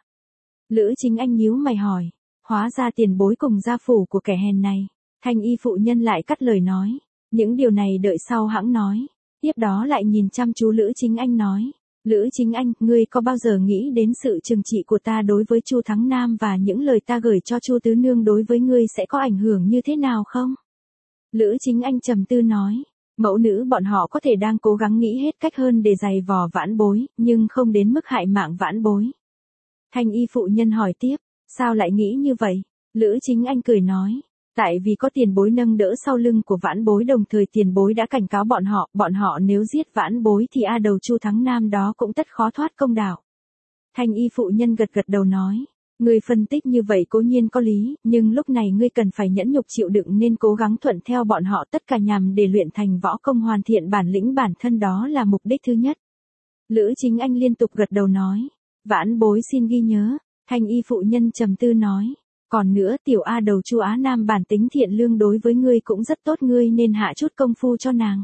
Lữ Chính Anh nhíu mày hỏi. Hóa ra tiền bối cùng gia phủ của kẻ hèn này. Thành y phụ nhân lại cắt lời nói. Những điều này đợi sau hãng nói. Tiếp đó lại nhìn chăm chú Lữ Chính Anh nói. Lữ Chính Anh, ngươi có bao giờ nghĩ đến sự trừng trị của ta đối với Chu Thắng Nam và những lời ta gửi cho Chu Tứ Nương đối với ngươi sẽ có ảnh hưởng như thế nào không? Lữ Chính Anh trầm tư nói. Mẫu nữ bọn họ có thể đang cố gắng nghĩ hết cách hơn để giày vò vãn bối, nhưng không đến mức hại mạng vãn bối. Thành y phụ nhân hỏi tiếp. Sao lại nghĩ như vậy? Lữ Chính Anh cười nói. Tại vì có tiền bối nâng đỡ sau lưng của vãn bối, đồng thời tiền bối đã cảnh cáo bọn họ, bọn họ nếu giết vãn bối thì A đầu Chu Thắng Nam đó cũng tất khó thoát công đạo. Thành y phụ nhân gật gật đầu nói. Ngươi phân tích như vậy cố nhiên có lý, nhưng lúc này ngươi cần phải nhẫn nhục chịu đựng nên cố gắng thuận theo bọn họ tất cả nhằm để luyện thành võ công hoàn thiện bản lĩnh bản thân, đó là mục đích thứ nhất. Lữ Chính Anh liên tục gật đầu nói. Vãn bối xin ghi nhớ. Thành y phụ nhân trầm tư nói. Còn nữa tiểu A đầu Chu Á Nam bản tính thiện lương đối với ngươi cũng rất tốt, ngươi nên hạ chút công phu cho nàng.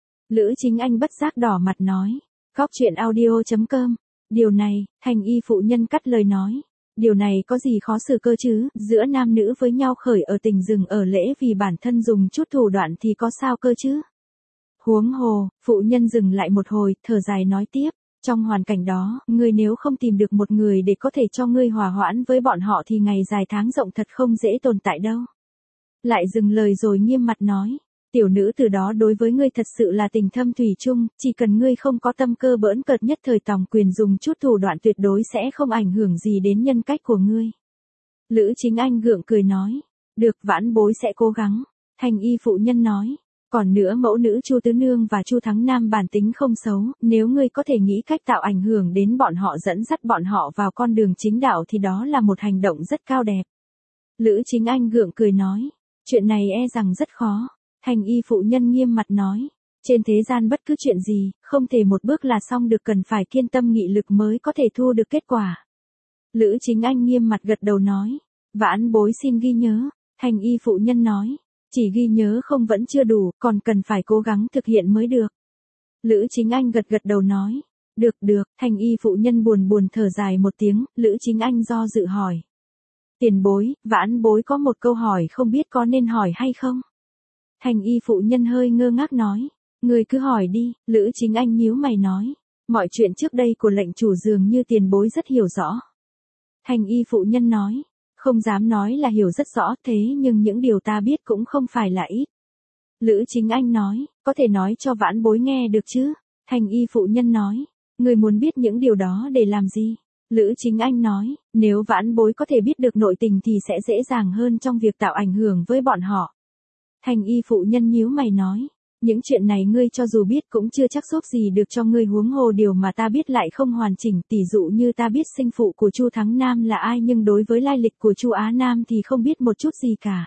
Lữ Chính Anh bất giác đỏ mặt nói. Góc truyện audio chấm com. Điều này, Thành y phụ nhân cắt lời nói. Điều này có gì khó xử cơ chứ, giữa nam nữ với nhau khởi ở tình rừng ở lễ vì bản thân dùng chút thủ đoạn thì có sao cơ chứ. Huống hồ, phụ nhân dừng lại một hồi, thở dài nói tiếp. Trong hoàn cảnh đó, ngươi nếu không tìm được một người để có thể cho ngươi hòa hoãn với bọn họ thì ngày dài tháng rộng thật không dễ tồn tại đâu. Lại dừng lời rồi nghiêm mặt nói. Tiểu nữ từ đó đối với ngươi thật sự là tình thâm thủy chung, chỉ cần ngươi không có tâm cơ bỡn cợt nhất thời tòng quyền dùng chút thủ đoạn tuyệt đối sẽ không ảnh hưởng gì đến nhân cách của ngươi. Lữ Chính Anh gượng cười nói, được, vãn bối sẽ cố gắng. Thanh y phụ nhân nói, còn nữa mẫu nữ Chu Tứ Nương và Chu Thắng Nam bản tính không xấu, nếu ngươi có thể nghĩ cách tạo ảnh hưởng đến bọn họ dẫn dắt bọn họ vào con đường chính đạo thì đó là một hành động rất cao đẹp. Lữ Chính Anh gượng cười nói, chuyện này e rằng rất khó. Thanh y phụ nhân nghiêm mặt nói, trên thế gian bất cứ chuyện gì, không thể một bước là xong được, cần phải kiên tâm nghị lực mới có thể thu được kết quả. Lữ Chính Anh nghiêm mặt gật đầu nói, vãn bối xin ghi nhớ. Thanh y phụ nhân nói, chỉ ghi nhớ không vẫn chưa đủ, còn cần phải cố gắng thực hiện mới được. Lữ Chính Anh gật gật đầu nói, được được. Thanh y phụ nhân buồn buồn thở dài một tiếng, Lữ Chính Anh do dự hỏi. Tiền bối, vãn bối có một câu hỏi không biết có nên hỏi hay không? Thanh y phụ nhân hơi ngơ ngác nói, người cứ hỏi đi. Lữ Chính Anh nhíu mày nói, mọi chuyện trước đây của lệnh chủ dường như tiền bối rất hiểu rõ. Thanh y phụ nhân nói, không dám nói là hiểu rất rõ, thế nhưng những điều ta biết cũng không phải là ít. Lữ Chính Anh nói, có thể nói cho vãn bối nghe được chứ? Thanh y phụ nhân nói, người muốn biết những điều đó để làm gì? Lữ Chính Anh nói, nếu vãn bối có thể biết được nội tình thì sẽ dễ dàng hơn trong việc tạo ảnh hưởng với bọn họ. Thanh y phụ nhân nhíu mày nói, những chuyện này ngươi cho dù biết cũng chưa chắc giúp gì được cho ngươi, huống hồ điều mà ta biết lại không hoàn chỉnh, tỷ dụ như ta biết sinh phụ của Chu Thắng Nam là ai nhưng đối với lai lịch của Chu Á Nam thì không biết một chút gì cả.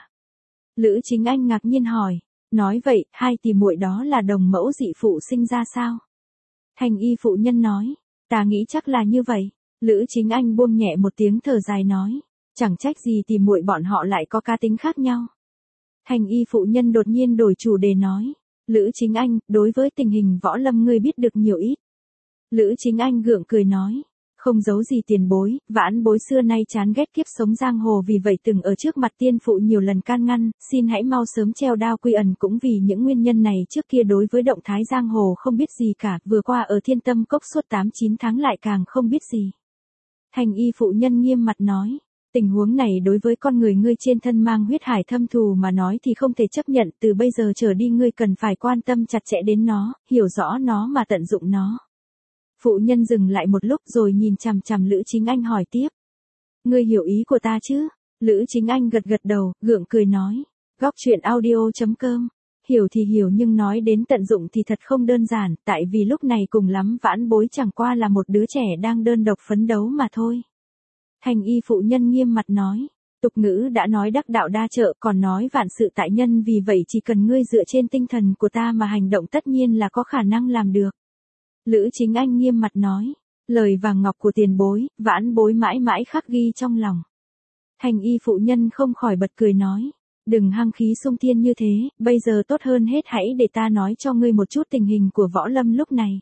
Lữ Chính Anh ngạc nhiên hỏi, nói vậy, hai tỷ muội đó là đồng mẫu dị phụ sinh ra sao? Thanh y phụ nhân nói, ta nghĩ chắc là như vậy. Lữ Chính Anh buông nhẹ một tiếng thở dài nói, chẳng trách gì tỷ muội bọn họ lại có cá tính khác nhau. Thanh y phụ nhân đột nhiên đổi chủ đề nói, Lữ Chính Anh, đối với tình hình võ lâm ngươi biết được nhiều ít. Lữ Chính Anh gượng cười nói, không giấu gì tiền bối, vãn bối xưa nay chán ghét kiếp sống giang hồ, vì vậy từng ở trước mặt tiên phụ nhiều lần can ngăn, xin hãy mau sớm treo đao quy ẩn, cũng vì những nguyên nhân này trước kia đối với động thái giang hồ không biết gì cả, vừa qua ở Thiên Tâm Cốc suốt tám chín tháng lại càng không biết gì. Thanh y phụ nhân nghiêm mặt nói, tình huống này đối với con người ngươi trên thân mang huyết hải thâm thù mà nói thì không thể chấp nhận, từ bây giờ trở đi ngươi cần phải quan tâm chặt chẽ đến nó, hiểu rõ nó mà tận dụng nó. Phụ nhân dừng lại một lúc rồi nhìn chằm chằm Lữ Chính Anh hỏi tiếp. Ngươi hiểu ý của ta chứ? Lữ Chính Anh gật gật đầu, gượng cười nói. Góc truyện audio chấm com. Hiểu thì hiểu nhưng nói đến tận dụng thì thật không đơn giản, tại vì lúc này cùng lắm vãn bối chẳng qua là một đứa trẻ đang đơn độc phấn đấu mà thôi. Thanh y phụ nhân nghiêm mặt nói. Tục ngữ đã nói đắc đạo đa trợ, còn nói vạn sự tại nhân, vì vậy chỉ cần ngươi dựa trên tinh thần của ta mà hành động tất nhiên là có khả năng làm được. Lữ Chính Anh nghiêm mặt nói, lời vàng ngọc của tiền bối, vãn bối mãi mãi khắc ghi trong lòng. Thanh y phụ nhân không khỏi bật cười nói, đừng hăng khí xung thiên như thế, bây giờ tốt hơn hết hãy để ta nói cho ngươi một chút tình hình của võ lâm lúc này.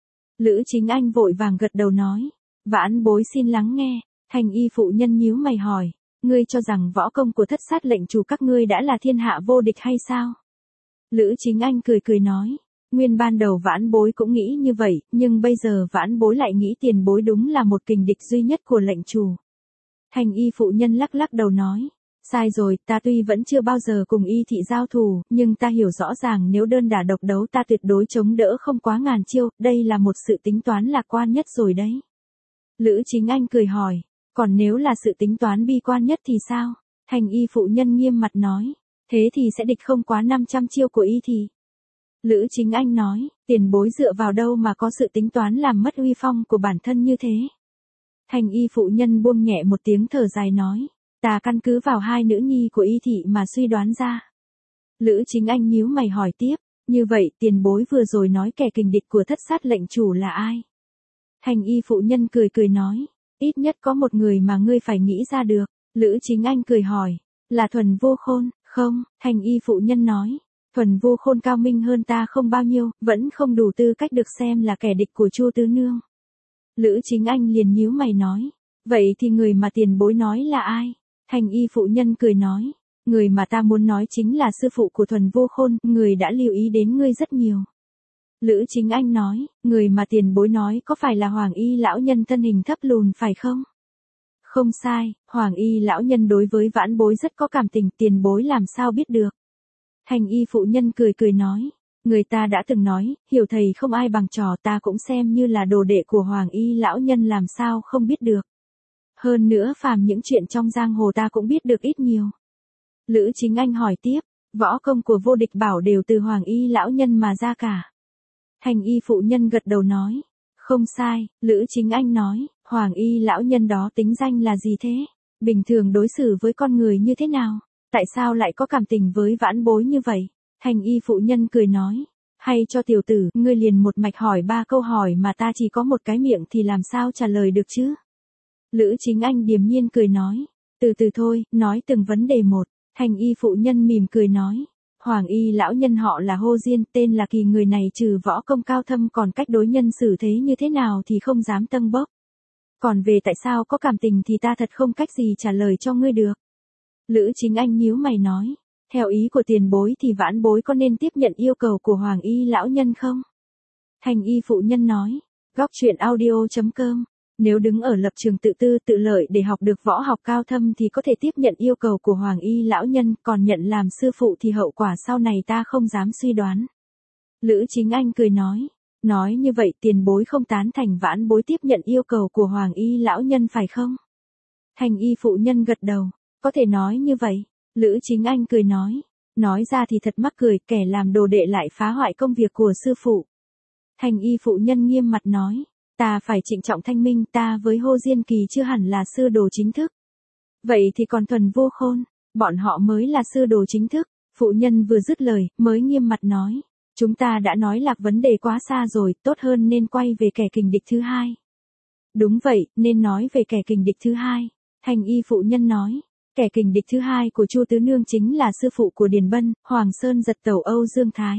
Lữ Chính Anh vội vàng gật đầu nói, vãn bối xin lắng nghe. Thanh y phụ nhân nhíu mày hỏi, ngươi cho rằng võ công của thất sát lệnh chủ các ngươi đã là thiên hạ vô địch hay sao? Lữ Chính Anh cười cười nói, nguyên ban đầu vãn bối cũng nghĩ như vậy, nhưng bây giờ vãn bối lại nghĩ tiền bối đúng là một kình địch duy nhất của lệnh chủ. Thanh y phụ nhân lắc lắc đầu nói, sai rồi, ta tuy vẫn chưa bao giờ cùng y thị giao thủ, nhưng ta hiểu rõ ràng nếu đơn đả độc đấu ta tuyệt đối chống đỡ không quá ngàn chiêu, đây là một sự tính toán lạc quan nhất rồi đấy. Lữ Chính Anh cười hỏi, còn nếu là sự tính toán bi quan nhất thì sao? Thanh y phụ nhân nghiêm mặt nói, thế thì sẽ địch không quá năm trăm chiêu của y thì. Lữ Chính Anh nói, tiền bối dựa vào đâu mà có sự tính toán làm mất uy phong của bản thân như thế? Thanh y phụ nhân buông nhẹ một tiếng thở dài nói, ta căn cứ vào hai nữ nhi của y thị mà suy đoán ra. Lữ Chính Anh nhíu mày hỏi tiếp, như vậy tiền bối vừa rồi nói kẻ kình địch của thất sát lệnh chủ là ai? Thanh y phụ nhân cười cười nói, ít nhất có một người mà ngươi phải nghĩ ra được. Lữ Chính Anh cười hỏi, là Thuần Vô Khôn? Không, Thanh y phụ nhân nói, Thuần Vô Khôn cao minh hơn ta không bao nhiêu, vẫn không đủ tư cách được xem là kẻ địch của Chu Tứ Nương. Lữ Chính Anh liền nhíu mày nói, vậy thì người mà tiền bối nói là ai? Thanh y phụ nhân cười nói, người mà ta muốn nói chính là sư phụ của Thuần Vô Khôn, người đã lưu ý đến ngươi rất nhiều. Lữ Chính Anh nói, người mà tiền bối nói có phải là Hoàng Y lão nhân thân hình thấp lùn phải không? Không sai, Hoàng Y lão nhân đối với vãn bối rất có cảm tình, tiền bối làm sao biết được? Thanh y phụ nhân cười cười nói. Người ta đã từng nói, hiểu thầy không ai bằng trò, ta cũng xem như là đồ đệ của Hoàng y lão nhân, làm sao không biết được. Hơn nữa phàm những chuyện trong giang hồ ta cũng biết được ít nhiều. Lữ Chính Anh hỏi tiếp, võ công của Vô Địch Bảo đều từ Hoàng y lão nhân mà ra cả. Thanh y phụ nhân gật đầu nói, không sai. Lữ Chính Anh nói, Hoàng y lão nhân đó tính danh là gì thế? Bình thường đối xử với con người như thế nào? Tại sao lại có cảm tình với vãn bối như vậy? Thanh y phụ nhân cười nói, hay cho tiểu tử, ngươi liền một mạch hỏi ba câu hỏi mà ta chỉ có một cái miệng thì làm sao trả lời được chứ? Lữ Chính Anh điềm nhiên cười nói, từ từ thôi, nói từng vấn đề một. Thanh y phụ nhân mỉm cười nói, Hoàng y lão nhân họ là Hô Diên, tên là Kỳ, người này trừ võ công cao thâm còn cách đối nhân xử thế như thế nào thì không dám tâng bốc. Còn về tại sao có cảm tình thì ta thật không cách gì trả lời cho ngươi được. Lữ Chính Anh nhíu mày nói, theo ý của tiền bối thì vãn bối có nên tiếp nhận yêu cầu của Hoàng y lão nhân không? Thanh y phụ nhân nói, góc truyện audio chấm com. Nếu đứng ở lập trường tự tư tự lợi để học được võ học cao thâm thì có thể tiếp nhận yêu cầu của Hoàng y lão nhân, còn nhận làm sư phụ thì hậu quả sau này ta không dám suy đoán. Lữ Chính Anh cười nói, nói như vậy tiền bối không tán thành vãn bối tiếp nhận yêu cầu của Hoàng y lão nhân phải không? Thanh y phụ nhân gật đầu, có thể nói như vậy. Lữ Chính Anh cười nói, nói ra thì thật mắc cười, kẻ làm đồ đệ lại phá hoại công việc của sư phụ. Thanh y phụ nhân nghiêm mặt nói, ta phải trịnh trọng thanh minh, ta với Hô Diên Kỳ chưa hẳn là sư đồ chính thức. Vậy thì còn Thuần Vô Khôn, bọn họ mới là sư đồ chính thức. Phụ nhân vừa dứt lời, mới nghiêm mặt nói, chúng ta đã nói lạc vấn đề quá xa rồi, tốt hơn nên quay về kẻ kình địch thứ hai. Đúng vậy, nên nói về kẻ kình địch thứ hai. Thanh y phụ nhân nói, kẻ kình địch thứ hai của Chu Tứ Nương chính là sư phụ của Điền Bân, Hoàng Sơn Giật Tẩu Âu Dương Thái.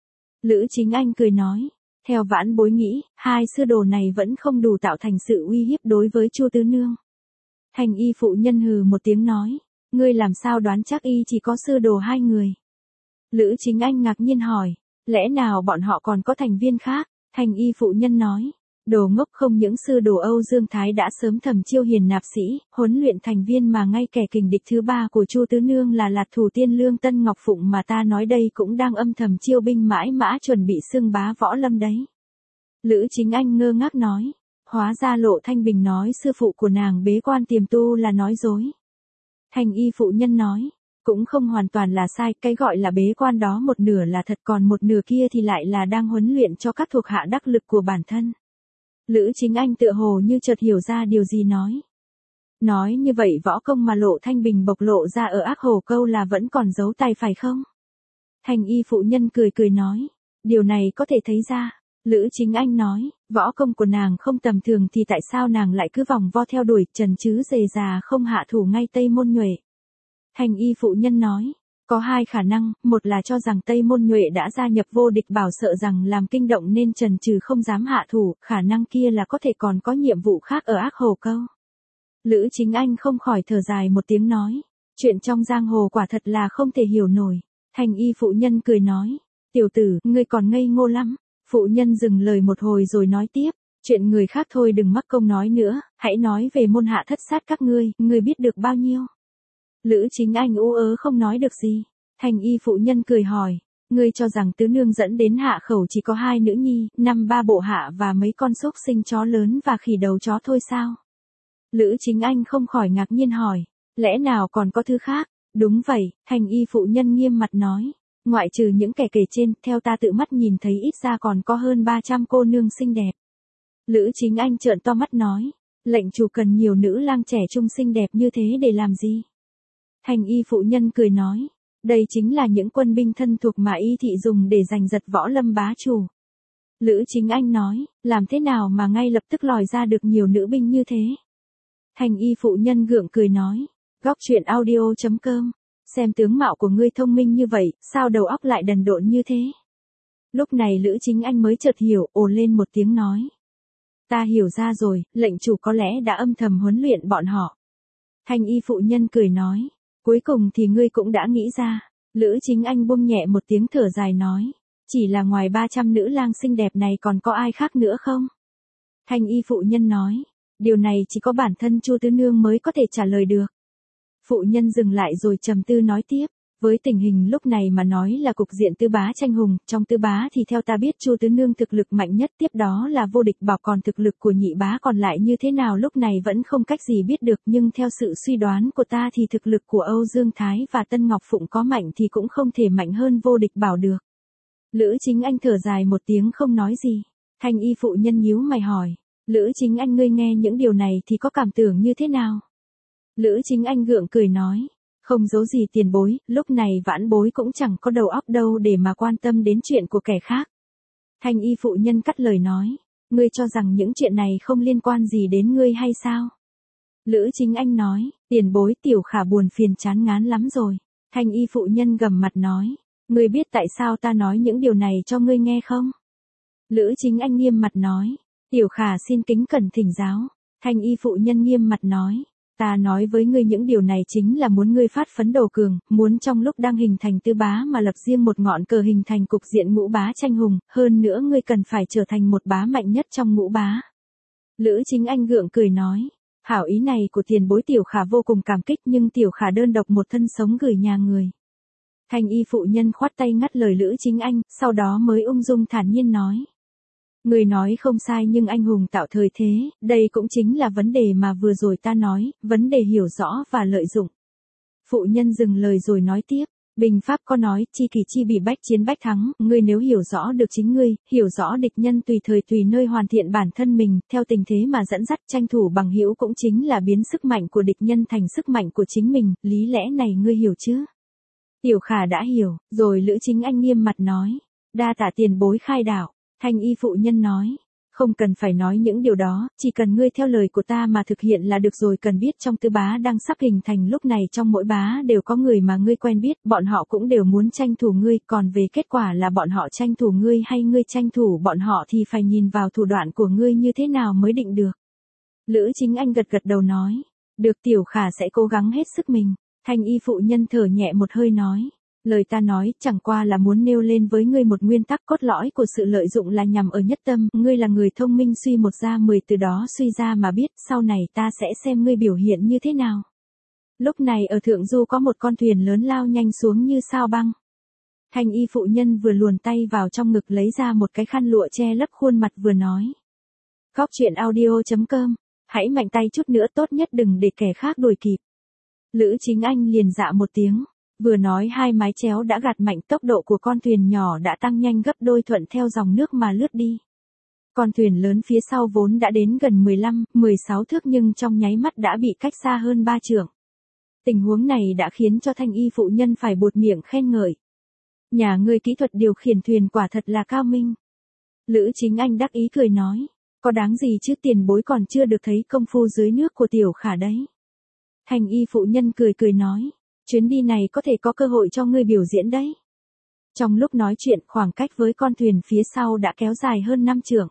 Lữ Chính Anh cười nói, theo vãn bối nghĩ, hai sư đồ này vẫn không đủ tạo thành sự uy hiếp đối với Chu Tứ Nương. Thanh y phụ nhân hừ một tiếng nói, ngươi làm sao đoán chắc y chỉ có sư đồ hai người? Lữ Chính Anh ngạc nhiên hỏi, lẽ nào bọn họ còn có thành viên khác? Thanh y phụ nhân nói, đồ ngốc, không những sư đồ Âu Dương Thái đã sớm thẩm chiêu hiền nạp sĩ, huấn luyện thành viên mà ngay kẻ kình địch thứ ba của Chu Tứ Nương là Lạt Thủ Tiên Lương Tân Ngọc Phụng mà ta nói đây cũng đang âm thầm chiêu binh mãi mã chuẩn bị xưng bá võ lâm đấy. Lữ Chính Anh ngơ ngác nói, hóa ra Lộ Thanh Bình nói sư phụ của nàng bế quan tiềm tu là nói dối. Thanh y phụ nhân nói, cũng không hoàn toàn là sai, cái gọi là bế quan đó một nửa là thật, còn một nửa kia thì lại là đang huấn luyện cho các thuộc hạ đắc lực của bản thân. Lữ Chính Anh tựa hồ như chợt hiểu ra điều gì nói. Nói như vậy võ công mà Lộ Thanh Bình bộc lộ ra ở Ác Hồ Câu là vẫn còn giấu tay phải không? Thanh y phụ nhân cười cười nói, điều này có thể thấy ra. Lữ Chính Anh nói, võ công của nàng không tầm thường thì tại sao nàng lại cứ vòng vo theo đuổi Trần chứ dề già không hạ thủ ngay Tây Môn Nhuệ? Thanh y phụ nhân nói, có hai khả năng, một là cho rằng Tây Môn Nhuệ đã gia nhập Vô Địch Bảo sợ rằng làm kinh động nên Trần Trừ không dám hạ thủ, khả năng kia là có thể còn có nhiệm vụ khác ở Ác Hồ Câu. Lữ Chính Anh không khỏi thở dài một tiếng nói, chuyện trong giang hồ quả thật là không thể hiểu nổi. Thanh y phụ nhân cười nói, tiểu tử, ngươi còn ngây ngô lắm. Phụ nhân dừng lời một hồi rồi nói tiếp, chuyện người khác thôi đừng mắc công nói nữa, hãy nói về môn hạ thất sát các ngươi, ngươi biết được bao nhiêu? Lữ Chính Anh ú ớ không nói được gì. Thanh y phụ nhân cười hỏi, ngươi cho rằng Tứ Nương dẫn đến hạ khẩu chỉ có hai nữ nhi, năm ba bộ hạ và mấy con xúc sinh chó lớn và khỉ đầu chó thôi sao? Lữ Chính Anh không khỏi ngạc nhiên hỏi, lẽ nào còn có thứ khác? Đúng vậy, thanh y phụ nhân nghiêm mặt nói, ngoại trừ những kẻ kể trên, theo ta tự mắt nhìn thấy ít ra còn có hơn ba trăm cô nương xinh đẹp. Lữ Chính Anh trợn to mắt nói, lệnh chủ cần nhiều nữ lang trẻ trung xinh đẹp như thế để làm gì? Thanh y phụ nhân cười nói, đây chính là những quân binh thân thuộc mà y thị dùng để giành giật võ lâm bá chủ. Lữ Chính Anh nói, làm thế nào mà ngay lập tức lòi ra được nhiều nữ binh như thế? Thanh y phụ nhân gượng cười nói, góc truyện audio chấm com, xem tướng mạo của ngươi thông minh như vậy, sao đầu óc lại đần độn như thế? Lúc này Lữ Chính Anh mới chợt hiểu, ồ lên một tiếng nói. Ta hiểu ra rồi, lệnh chủ có lẽ đã âm thầm huấn luyện bọn họ. Thanh y phụ nhân cười nói, cuối cùng thì ngươi cũng đã nghĩ ra. Lữ Chính Anh buông nhẹ một tiếng thở dài nói, chỉ là ngoài ba trăm nữ lang xinh đẹp này còn có ai khác nữa không? Thanh y phụ nhân nói, điều này chỉ có bản thân Chu Tứ Nương mới có thể trả lời được. Phụ nhân dừng lại rồi trầm tư nói tiếp, Với tình hình lúc này mà nói là cục diện Tư Bá tranh hùng, trong Tư Bá thì theo ta biết Chu Tứ Nương thực lực mạnh nhất, tiếp đó là Vô Địch Bảo, còn thực lực của Nhị Bá còn lại như thế nào lúc này vẫn không cách gì biết được, nhưng theo sự suy đoán của ta thì thực lực của Âu Dương Thái và Tân Ngọc Phụng có mạnh thì cũng không thể mạnh hơn Vô Địch Bảo được. Lữ Chính Anh thở dài một tiếng không nói gì. Thanh y phụ nhân nhíu mày hỏi, Lữ Chính Anh ngươi nghe những điều này thì có cảm tưởng như thế nào? Lữ Chính Anh gượng cười nói, không giấu gì tiền bối, lúc này vãn bối cũng chẳng có đầu óc đâu để mà quan tâm đến chuyện của kẻ khác. Thanh y phụ nhân cắt lời nói, ngươi cho rằng những chuyện này không liên quan gì đến ngươi hay sao? Lữ Chính Anh nói, tiền bối Tiểu Khả buồn phiền chán ngán lắm rồi. Thanh y phụ nhân gầm mặt nói, ngươi biết tại sao ta nói những điều này cho ngươi nghe không? Lữ Chính Anh nghiêm mặt nói, Tiểu Khả xin kính cẩn thỉnh giáo. Thanh y phụ nhân nghiêm mặt nói, ta nói với ngươi những điều này chính là muốn ngươi phát phấn đầu cường, muốn trong lúc đang hình thành Tư Bá mà lập riêng một ngọn cờ hình thành cục diện ngũ bá tranh hùng, hơn nữa ngươi cần phải trở thành một bá mạnh nhất trong ngũ bá. Lữ Chính Anh gượng cười nói, hảo ý này của tiền bối Tiểu Khả vô cùng cảm kích, nhưng Tiểu Khả đơn độc một thân sống gửi nhà người. Thanh y phụ nhân khoát tay ngắt lời Lữ Chính Anh, sau đó mới ung dung thản nhiên nói, người nói không sai, nhưng anh hùng tạo thời thế, đây cũng chính là vấn đề mà vừa rồi ta nói, vấn đề hiểu rõ và lợi dụng. Phụ nhân dừng lời rồi nói tiếp, Bình Pháp có nói, chi kỳ chi bị bách chiến bách thắng, ngươi nếu hiểu rõ được chính ngươi, hiểu rõ địch nhân tùy thời tùy nơi hoàn thiện bản thân mình, theo tình thế mà dẫn dắt tranh thủ bằng hữu cũng chính là biến sức mạnh của địch nhân thành sức mạnh của chính mình, lý lẽ này ngươi hiểu chứ? Tiểu Khả đã hiểu, rồi Lữ Chính Anh nghiêm mặt nói, đa tạ tiền bối khai đạo. Thanh y phụ nhân nói, không cần phải nói những điều đó, chỉ cần ngươi theo lời của ta mà thực hiện là được rồi. Cần biết trong Tư Bá đang sắp hình thành lúc này trong mỗi bá đều có người mà ngươi quen biết, bọn họ cũng đều muốn tranh thủ ngươi, còn về kết quả là bọn họ tranh thủ ngươi hay ngươi tranh thủ bọn họ thì phải nhìn vào thủ đoạn của ngươi như thế nào mới định được. Lữ Chính Anh gật gật đầu nói, được Tiểu Khả sẽ cố gắng hết sức mình. Thanh y phụ nhân thở nhẹ một hơi nói, lời ta nói chẳng qua là muốn nêu lên với ngươi một nguyên tắc cốt lõi của sự lợi dụng là nhằm ở nhất tâm, ngươi là người thông minh suy một ra mười, từ đó suy ra mà biết, sau này ta sẽ xem ngươi biểu hiện như thế nào. Lúc này ở thượng du có một con thuyền lớn lao nhanh xuống như sao băng. Thanh y phụ nhân vừa luồn tay vào trong ngực lấy ra một cái khăn lụa che lấp khuôn mặt vừa nói. Góc truyện audio chấm com, hãy mạnh tay chút nữa, tốt nhất đừng để kẻ khác đuổi kịp. Lữ Chính Anh liền dạ một tiếng. Vừa nói hai mái chéo đã gạt mạnh, tốc độ của con thuyền nhỏ đã tăng nhanh gấp đôi thuận theo dòng nước mà lướt đi. Con thuyền lớn phía sau vốn đã đến gần mười lăm, mười sáu thước nhưng trong nháy mắt đã bị cách xa hơn ba trượng. Tình huống này đã khiến cho thanh y phụ nhân phải buột miệng khen ngợi. Nhà ngươi kỹ thuật điều khiển thuyền quả thật là cao minh. Lữ Chính Anh đắc ý cười nói, có đáng gì chứ, tiền bối còn chưa được thấy công phu dưới nước của Tiểu Khả đấy. Thanh y phụ nhân cười cười nói, chuyến đi này có thể có cơ hội cho ngươi biểu diễn đấy. Trong lúc nói chuyện, khoảng cách với con thuyền phía sau đã kéo dài hơn năm trượng.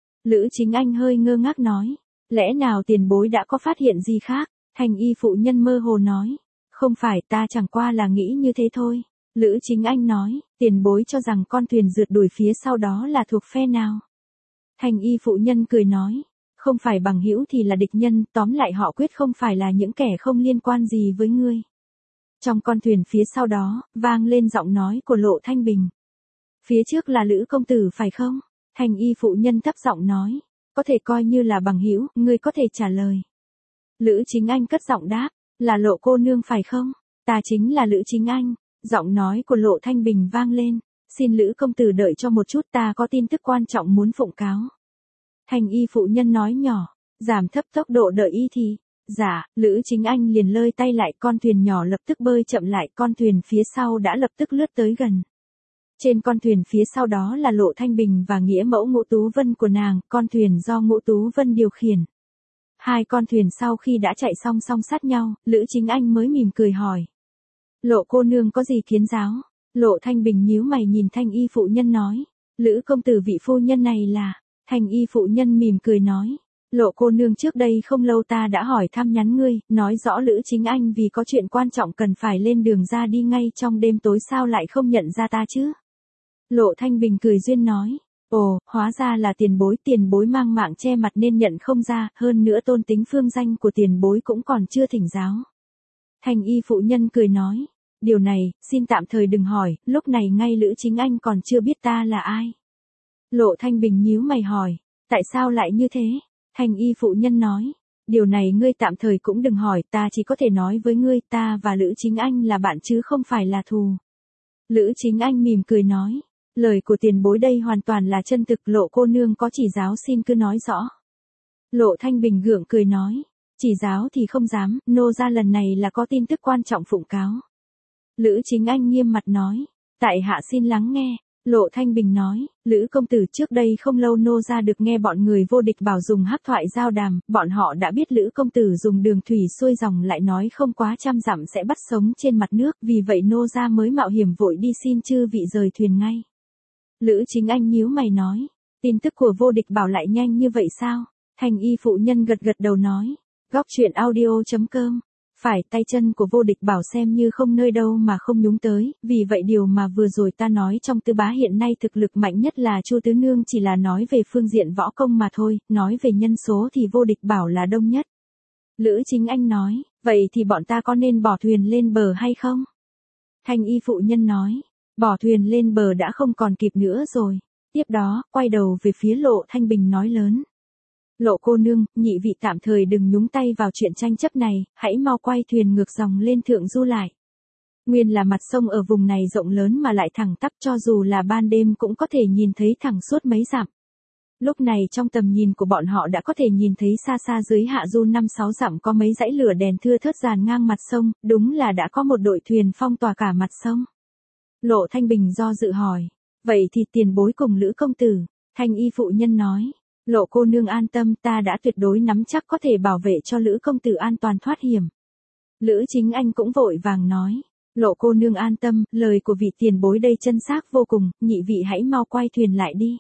Lữ Chính Anh hơi ngơ ngác nói, lẽ nào tiền bối đã có phát hiện gì khác? Thanh y phụ nhân mơ hồ nói, không phải, ta chẳng qua là nghĩ như thế thôi. Lữ Chính Anh nói, tiền bối cho rằng con thuyền rượt đuổi phía sau đó là thuộc phe nào? Thanh y phụ nhân cười nói, không phải bằng hữu thì là địch nhân, tóm lại họ quyết không phải là những kẻ không liên quan gì với ngươi. Trong con thuyền phía sau đó, vang lên giọng nói của Lộ Thanh Bình. Phía trước là Lữ công tử phải không? Thanh y phụ nhân thấp giọng nói, có thể coi như là bằng hữu, ngươi có thể trả lời. Lữ Chính Anh cất giọng đáp, là Lộ cô nương phải không? Ta chính là Lữ Chính Anh. Giọng nói của Lộ Thanh Bình vang lên, xin Lữ công tử đợi cho một chút, ta có tin tức quan trọng muốn phụng cáo. Thanh y phụ nhân nói nhỏ, giảm thấp tốc độ đợi y thì. Dạ, Lữ Chính Anh liền lơi tay lại, con thuyền nhỏ lập tức bơi chậm lại, con thuyền phía sau đã lập tức lướt tới gần. Trên con thuyền phía sau đó là Lộ Thanh Bình và nghĩa mẫu Ngũ Tú Vân của nàng, con thuyền do Ngũ Tú Vân điều khiển. Hai con thuyền sau khi đã chạy song song sát nhau, Lữ Chính Anh mới mỉm cười hỏi. Lộ cô nương có gì kiến giáo? Lộ Thanh Bình nhíu mày nhìn thanh y phụ nhân nói. Lữ công tử vị phu nhân này là... Thanh y phụ nhân mỉm cười nói. Lộ cô nương trước đây không lâu ta đã hỏi thăm nhắn ngươi, nói rõ Lữ Chính Anh vì có chuyện quan trọng cần phải lên đường ra đi ngay trong đêm tối, sao lại không nhận ra ta chứ? Lộ Thanh Bình cười duyên nói. Ồ, hóa ra là tiền bối, tiền bối mang mạng che mặt nên nhận không ra, hơn nữa tôn tính phương danh của tiền bối cũng còn chưa thỉnh giáo. Thanh y phụ nhân cười nói. điều này, xin tạm thời đừng hỏi, lúc này ngay Lữ Chính Anh còn chưa biết ta là ai. Lộ Thanh Bình nhíu mày hỏi, tại sao lại như thế? Thanh y phụ nhân nói, điều này ngươi tạm thời cũng đừng hỏi, ta chỉ có thể nói với ngươi, ta và Lữ Chính Anh là bạn chứ không phải là thù. Lữ Chính Anh mỉm cười nói, lời của tiền bối đây hoàn toàn là chân thực, Lộ cô nương có chỉ giáo xin cứ nói rõ. Lộ Thanh Bình gượng cười nói, chỉ giáo thì không dám, nô gia lần này là có tin tức quan trọng phụng cáo. Lữ Chính Anh nghiêm mặt nói, tại hạ xin lắng nghe. Lộ Thanh Bình nói, Lữ công tử, trước đây không lâu nô gia được nghe bọn người vô địch bảo dùng hắc thoại giao đàm, bọn họ đã biết Lữ công tử dùng đường thủy xuôi dòng, lại nói không quá trăm dặm sẽ bắt sống trên mặt nước, vì vậy nô gia mới mạo hiểm vội đi xin chư vị rời thuyền ngay. Lữ Chính Anh nhíu mày nói, tin tức của vô địch bảo lại nhanh như vậy sao? Thanh y phụ nhân gật gật đầu nói, góc truyện audio chấm com. Phải, tay chân của vô địch bảo xem như không nơi đâu mà không nhúng tới, vì vậy điều mà vừa rồi ta nói trong Tư Bá hiện nay thực lực mạnh nhất là Chu Tứ Nương chỉ là nói về phương diện võ công mà thôi, nói về nhân số thì vô địch bảo là đông nhất. Lữ Chính Anh nói, vậy thì bọn ta có nên bỏ thuyền lên bờ hay không? Thanh y phụ nhân nói, bỏ thuyền lên bờ đã không còn kịp nữa rồi. Tiếp đó, quay đầu về phía Lộ Thanh Bình nói lớn. Lộ cô nương, nhị vị tạm thời đừng nhúng tay vào chuyện tranh chấp này, hãy mau quay thuyền ngược dòng lên thượng du lại. Nguyên là mặt sông ở vùng này rộng lớn mà lại thẳng tắp, cho dù là ban đêm cũng có thể nhìn thấy thẳng suốt mấy dặm. Lúc này trong tầm nhìn của bọn họ đã có thể nhìn thấy xa xa dưới hạ du năm sáu dặm có mấy dãy lửa đèn thưa thớt dàn ngang mặt sông, đúng là đã có một đội thuyền phong tỏa cả mặt sông. Lộ Thanh Bình do dự hỏi, vậy thì tiền bối cùng Lữ công tử? Thanh y phụ nhân nói, Lộ cô nương an tâm, ta đã tuyệt đối nắm chắc có thể bảo vệ cho Lữ công tử an toàn thoát hiểm. Lữ Chính Anh cũng vội vàng nói, Lộ cô nương an tâm, lời của vị tiền bối đây chân xác vô cùng, nhị vị hãy mau quay thuyền lại đi.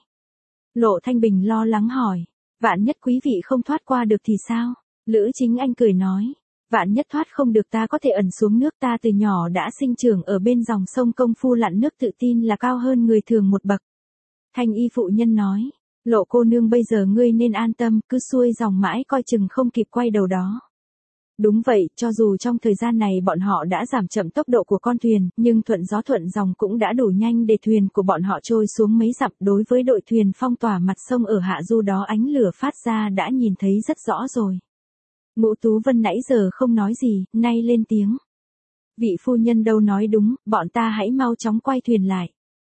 Lộ Thanh Bình lo lắng hỏi, vạn nhất quý vị không thoát qua được thì sao? Lữ Chính Anh cười nói, vạn nhất thoát không được ta có thể ẩn xuống nước, ta từ nhỏ đã sinh trưởng ở bên dòng sông, công phu lặn nước tự tin là cao hơn người thường một bậc. Thanh y phụ nhân nói, Lộ cô nương bây giờ ngươi nên an tâm, cứ xuôi dòng mãi coi chừng không kịp quay đầu đó. Đúng vậy, cho dù trong thời gian này bọn họ đã giảm chậm tốc độ của con thuyền, nhưng thuận gió thuận dòng cũng đã đủ nhanh để thuyền của bọn họ trôi xuống mấy dặm. Đối với đội thuyền phong tỏa mặt sông ở hạ du đó, ánh lửa phát ra đã nhìn thấy rất rõ rồi. Ngũ Tú Vân nãy giờ không nói gì, nay lên tiếng. Vị phu nhân đâu nói đúng, bọn ta hãy mau chóng quay thuyền lại.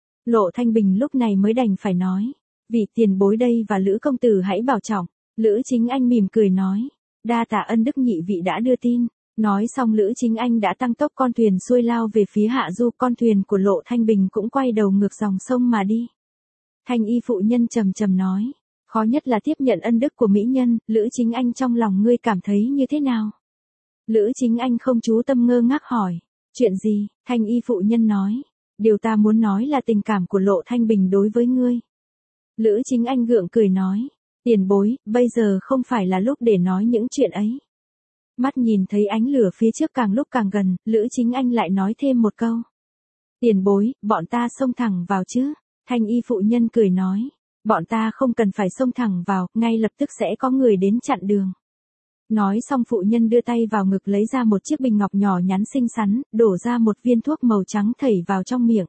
Lộ Thanh Bình lúc này mới đành phải nói, vị tiền bối đây và Lữ công tử hãy bảo trọng. Lữ Chính Anh mỉm cười nói, đa tạ ân đức nhị vị đã đưa tin. Nói xong Lữ Chính Anh đã tăng tốc con thuyền xuôi lao về phía hạ du, con thuyền của Lộ Thanh Bình cũng quay đầu ngược dòng sông mà đi. Thanh y phụ nhân trầm trầm nói, khó nhất là tiếp nhận ân đức của mỹ nhân, Lữ Chính Anh trong lòng ngươi cảm thấy như thế nào? Lữ Chính Anh không chú tâm ngơ ngác hỏi, chuyện gì? Thanh y phụ nhân nói, điều ta muốn nói là tình cảm của Lộ Thanh Bình đối với ngươi. Lữ Chính Anh gượng cười nói, tiền bối, bây giờ không phải là lúc để nói những chuyện ấy. Mắt nhìn thấy ánh lửa phía trước càng lúc càng gần, Lữ Chính Anh lại nói thêm một câu. Tiền bối, bọn ta xông thẳng vào chứ? Thanh y phụ nhân cười nói, bọn ta không cần phải xông thẳng vào, ngay lập tức sẽ có người đến chặn đường. Nói xong phụ nhân đưa tay vào ngực lấy ra một chiếc bình ngọc nhỏ nhắn xinh xắn, đổ ra một viên thuốc màu trắng thảy vào trong miệng.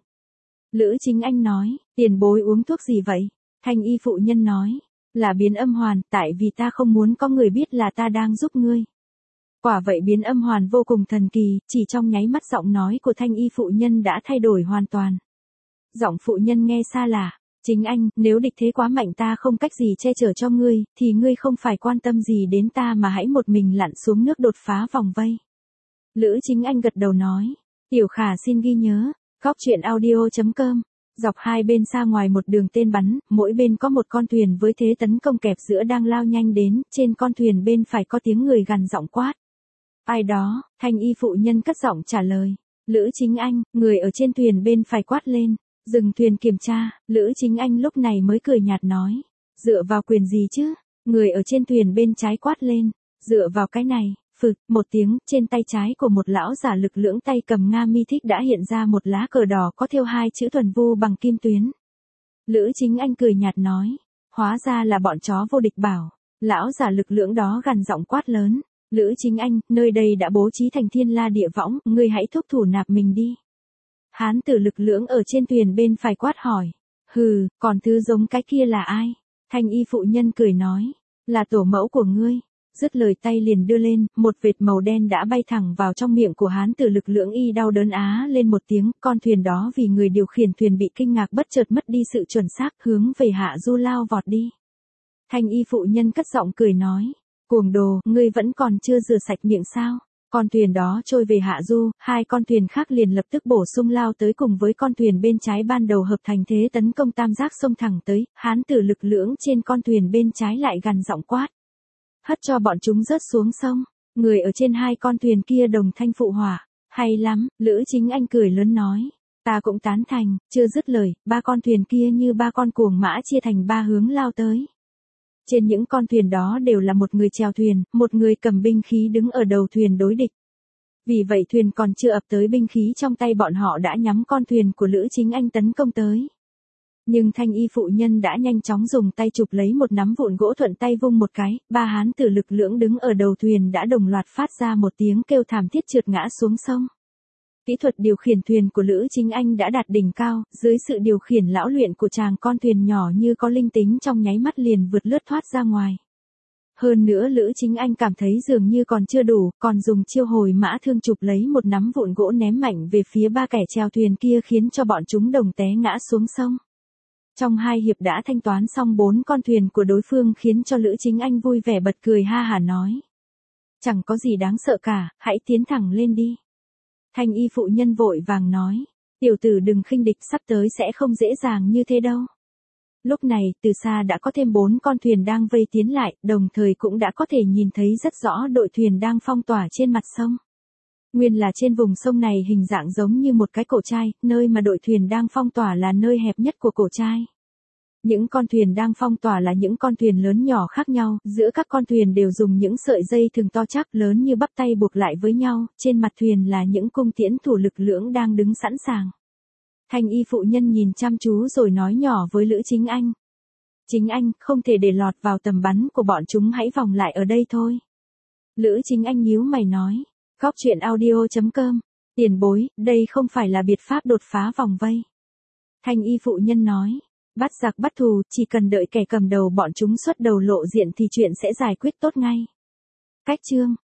Lữ Chính Anh nói, tiền bối uống thuốc gì vậy? Thanh y phụ nhân nói, là biến âm hoàn, tại vì ta không muốn có người biết là ta đang giúp ngươi. Quả vậy biến âm hoàn vô cùng thần kỳ, chỉ trong nháy mắt giọng nói của thanh y phụ nhân đã thay đổi hoàn toàn. Giọng phụ nhân nghe xa lạ, Chính Anh, nếu địch thế quá mạnh ta không cách gì che chở cho ngươi, thì ngươi không phải quan tâm gì đến ta mà hãy một mình lặn xuống nước đột phá vòng vây. Lữ Chính Anh gật đầu nói, Tiểu Khả xin ghi nhớ, góc truyện audio chấm com. Dọc hai bên xa ngoài một đường tên bắn, mỗi bên có một con thuyền với thế tấn công kẹp giữa đang lao nhanh đến, trên con thuyền bên phải có tiếng người gằn giọng quát. Ai đó? Thanh y phụ nhân cất giọng trả lời. Lữ Chính Anh, người ở trên thuyền bên phải quát lên. Dừng thuyền kiểm tra, Lữ Chính Anh lúc này mới cười nhạt nói. Dựa vào quyền gì chứ? Người ở trên thuyền bên trái quát lên. Dựa vào cái này. Phực, một tiếng, trên tay trái của một lão giả lực lưỡng tay cầm Nga mi thích đã hiện ra một lá cờ đỏ có thêu hai chữ Thuần Vu bằng kim tuyến. Lữ Chính Anh cười nhạt nói, hóa ra là bọn chó vô địch bảo. Lão giả lực lưỡng đó gằn giọng quát lớn, Lữ Chính Anh, nơi đây đã bố trí thành thiên la địa võng, ngươi hãy thúc thủ nạp mình đi. Hán tử lực lưỡng ở trên thuyền bên phải quát hỏi. Hừ, còn thứ giống cái kia là ai? Thanh y phụ nhân cười nói. Là tổ mẫu của ngươi. Dứt lời tay liền đưa lên, một vệt màu đen đã bay thẳng vào trong miệng của hán tử lực lưỡng y đau đớn á lên một tiếng, con thuyền đó vì người điều khiển thuyền bị kinh ngạc bất chợt mất đi sự chuẩn xác hướng về hạ du lao vọt đi. Thanh y phụ nhân cất giọng cười nói. Cuồng đồ, ngươi vẫn còn chưa rửa sạch miệng sao? Con thuyền đó trôi về hạ du, hai con thuyền khác liền lập tức bổ sung lao tới cùng với con thuyền bên trái ban đầu hợp thành thế tấn công tam giác xông thẳng tới, hán tử lực lưỡng trên con thuyền bên trái lại gằn giọng quát. Hất cho bọn chúng rớt xuống sông, người ở trên hai con thuyền kia đồng thanh phụ họa. Hay lắm, Lữ Chính Anh cười lớn nói. Ta cũng tán thành, chưa dứt lời, ba con thuyền kia như ba con cuồng mã chia thành ba hướng lao tới. Trên những con thuyền đó đều là một người chèo thuyền, một người cầm binh khí đứng ở đầu thuyền đối địch. Vì vậy thuyền còn chưa ập tới binh khí trong tay bọn họ đã nhắm con thuyền của Lữ Chính Anh tấn công tới. Nhưng thanh y phụ nhân đã nhanh chóng dùng tay chụp lấy một nắm vụn gỗ thuận tay vung một cái, ba hán tử lực lưỡng đứng ở đầu thuyền đã đồng loạt phát ra một tiếng kêu thảm thiết trượt ngã xuống sông. Kỹ thuật điều khiển thuyền của Lữ Chính Anh đã đạt đỉnh cao, dưới sự điều khiển lão luyện của chàng con thuyền nhỏ như có linh tính trong nháy mắt liền vượt lướt thoát ra ngoài. Hơn nữa Lữ Chính Anh cảm thấy dường như còn chưa đủ, còn dùng chiêu hồi mã thương chụp lấy một nắm vụn gỗ ném mạnh về phía ba kẻ chèo thuyền kia khiến cho bọn chúng đồng té ngã xuống sông. Trong hai hiệp đã thanh toán xong bốn con thuyền của đối phương khiến cho Lữ Chính Anh vui vẻ bật cười ha hả nói. Chẳng có gì đáng sợ cả, hãy tiến thẳng lên đi. Thanh y phụ nhân vội vàng nói. Tiểu tử đừng khinh địch, sắp tới sẽ không dễ dàng như thế đâu. Lúc này, từ xa đã có thêm bốn con thuyền đang vây tiến lại, đồng thời cũng đã có thể nhìn thấy rất rõ đội thuyền đang phong tỏa trên mặt sông. Nguyên là trên vùng sông này hình dạng giống như một cái cổ trai, nơi mà đội thuyền đang phong tỏa là nơi hẹp nhất của cổ trai. Những con thuyền đang phong tỏa là những con thuyền lớn nhỏ khác nhau, giữa các con thuyền đều dùng những sợi dây thừng to chắc lớn như bắp tay buộc lại với nhau, trên mặt thuyền là những cung tiễn thủ lực lưỡng đang đứng sẵn sàng. Thanh y phụ nhân nhìn chăm chú rồi nói nhỏ với Lữ Chính Anh. Chính Anh, không thể để lọt vào tầm bắn của bọn chúng, hãy vòng lại ở đây thôi. Lữ Chính Anh nhíu mày nói. Góc truyện audio chấm com. Tiền bối, đây không phải là biệt pháp đột phá vòng vây. Thanh y phụ nhân nói. Bắt giặc bắt thù, chỉ cần đợi kẻ cầm đầu bọn chúng xuất đầu lộ diện thì chuyện sẽ giải quyết tốt ngay. Cách chương.